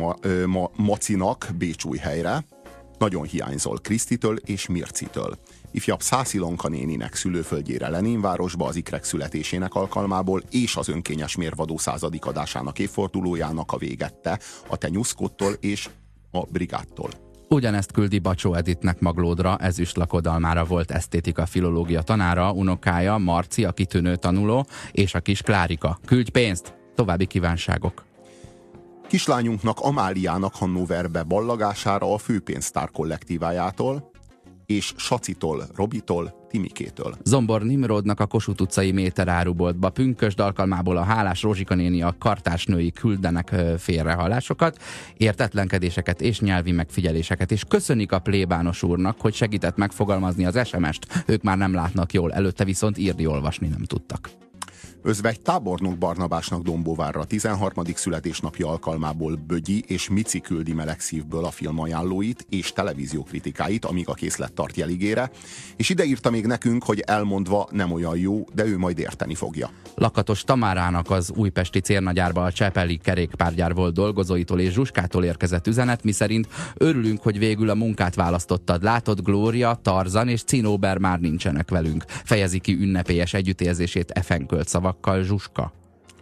Macinak Bécsújhelyre, nagyon hiányzol Krisztitől és Mircitől. Ifjabb Szászi Ilonka néninek szülőföldjére Leninvárosba az ikrek születésének alkalmából és az önkényes mérvadó 100. adásának évfordulójának a végette a Tenyuszkottól és a Brigádtól. Ugyanezt küldi Bacsó Editnek Maglódra, ezüst lakodalmára volt esztétika filológia tanára, unokája Marci, a kitűnő tanuló, és a kis Klárika. Küldj pénzt! További kívánságok! Kislányunknak Amáliának Hannoverbe ballagására a Főpénztár kollektívájától, és Sacitól, Robitól, Timikétől. Zombor Nimrodnak a Kossuth utcai méteráruboltba pünkösd alkalmából a hálás Rózsika néni a kartársnői küldenek félrehallásokat, értetlenkedéseket és nyelvi megfigyeléseket, és köszönik a plébános úrnak, hogy segített megfogalmazni az SMS-t. Ők már nem látnak jól, előtte viszont írni, olvasni nem tudtak. Özvegy tábornok Barnabásnak Dombóvárra 13. születésnapja alkalmából Bögyi és Mici küldi meleg szívből a filmajánlóit és televíziókritikáit, amíg a készlet tart jeligére, és ide írta még nekünk, hogy elmondva nem olyan jó, de ő majd érteni fogja. Lakatos Tamárának az újpesti cérnagyárba a Csepeli kerékpárgyárból dolgozóitól és Zsuskától érkezett üzenet, miszerint örülünk, hogy végül a munkát választottad. Látod, Glória, Tarzan és Cinóber már nincsenek velünk. Fejezi ki ünnepélyes együttérzését efenkölt szavakkal Zsuska.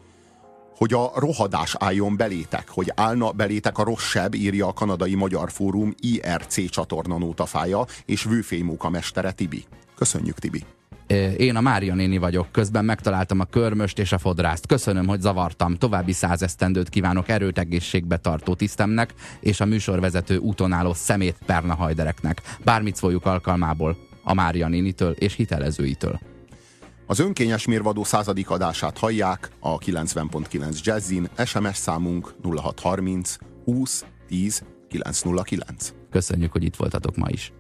Hogy a rohadás álljon belétek, hogy állna belétek a rosszabb, írja a Kanadai Magyar Fórum IRC csatorna nótafája és vőfémóka mestere Tibi. Köszönjük, Tibi! Én a Mária néni vagyok, közben megtaláltam a körmöst és a fodrászt. Köszönöm, hogy zavartam. További 100 esztendőt kívánok erőt egészségbe tartó tisztemnek és a műsorvezető úton álló szemét perna hajdereknek. Bármit szóljuk alkalmából a Mária nénitől és hitelezőitől. Az önkényes mérvadó 100. adását hallják a 90.9 Jazzin, SMS számunk 0630 20 10 909. Köszönjük, hogy itt voltatok ma is.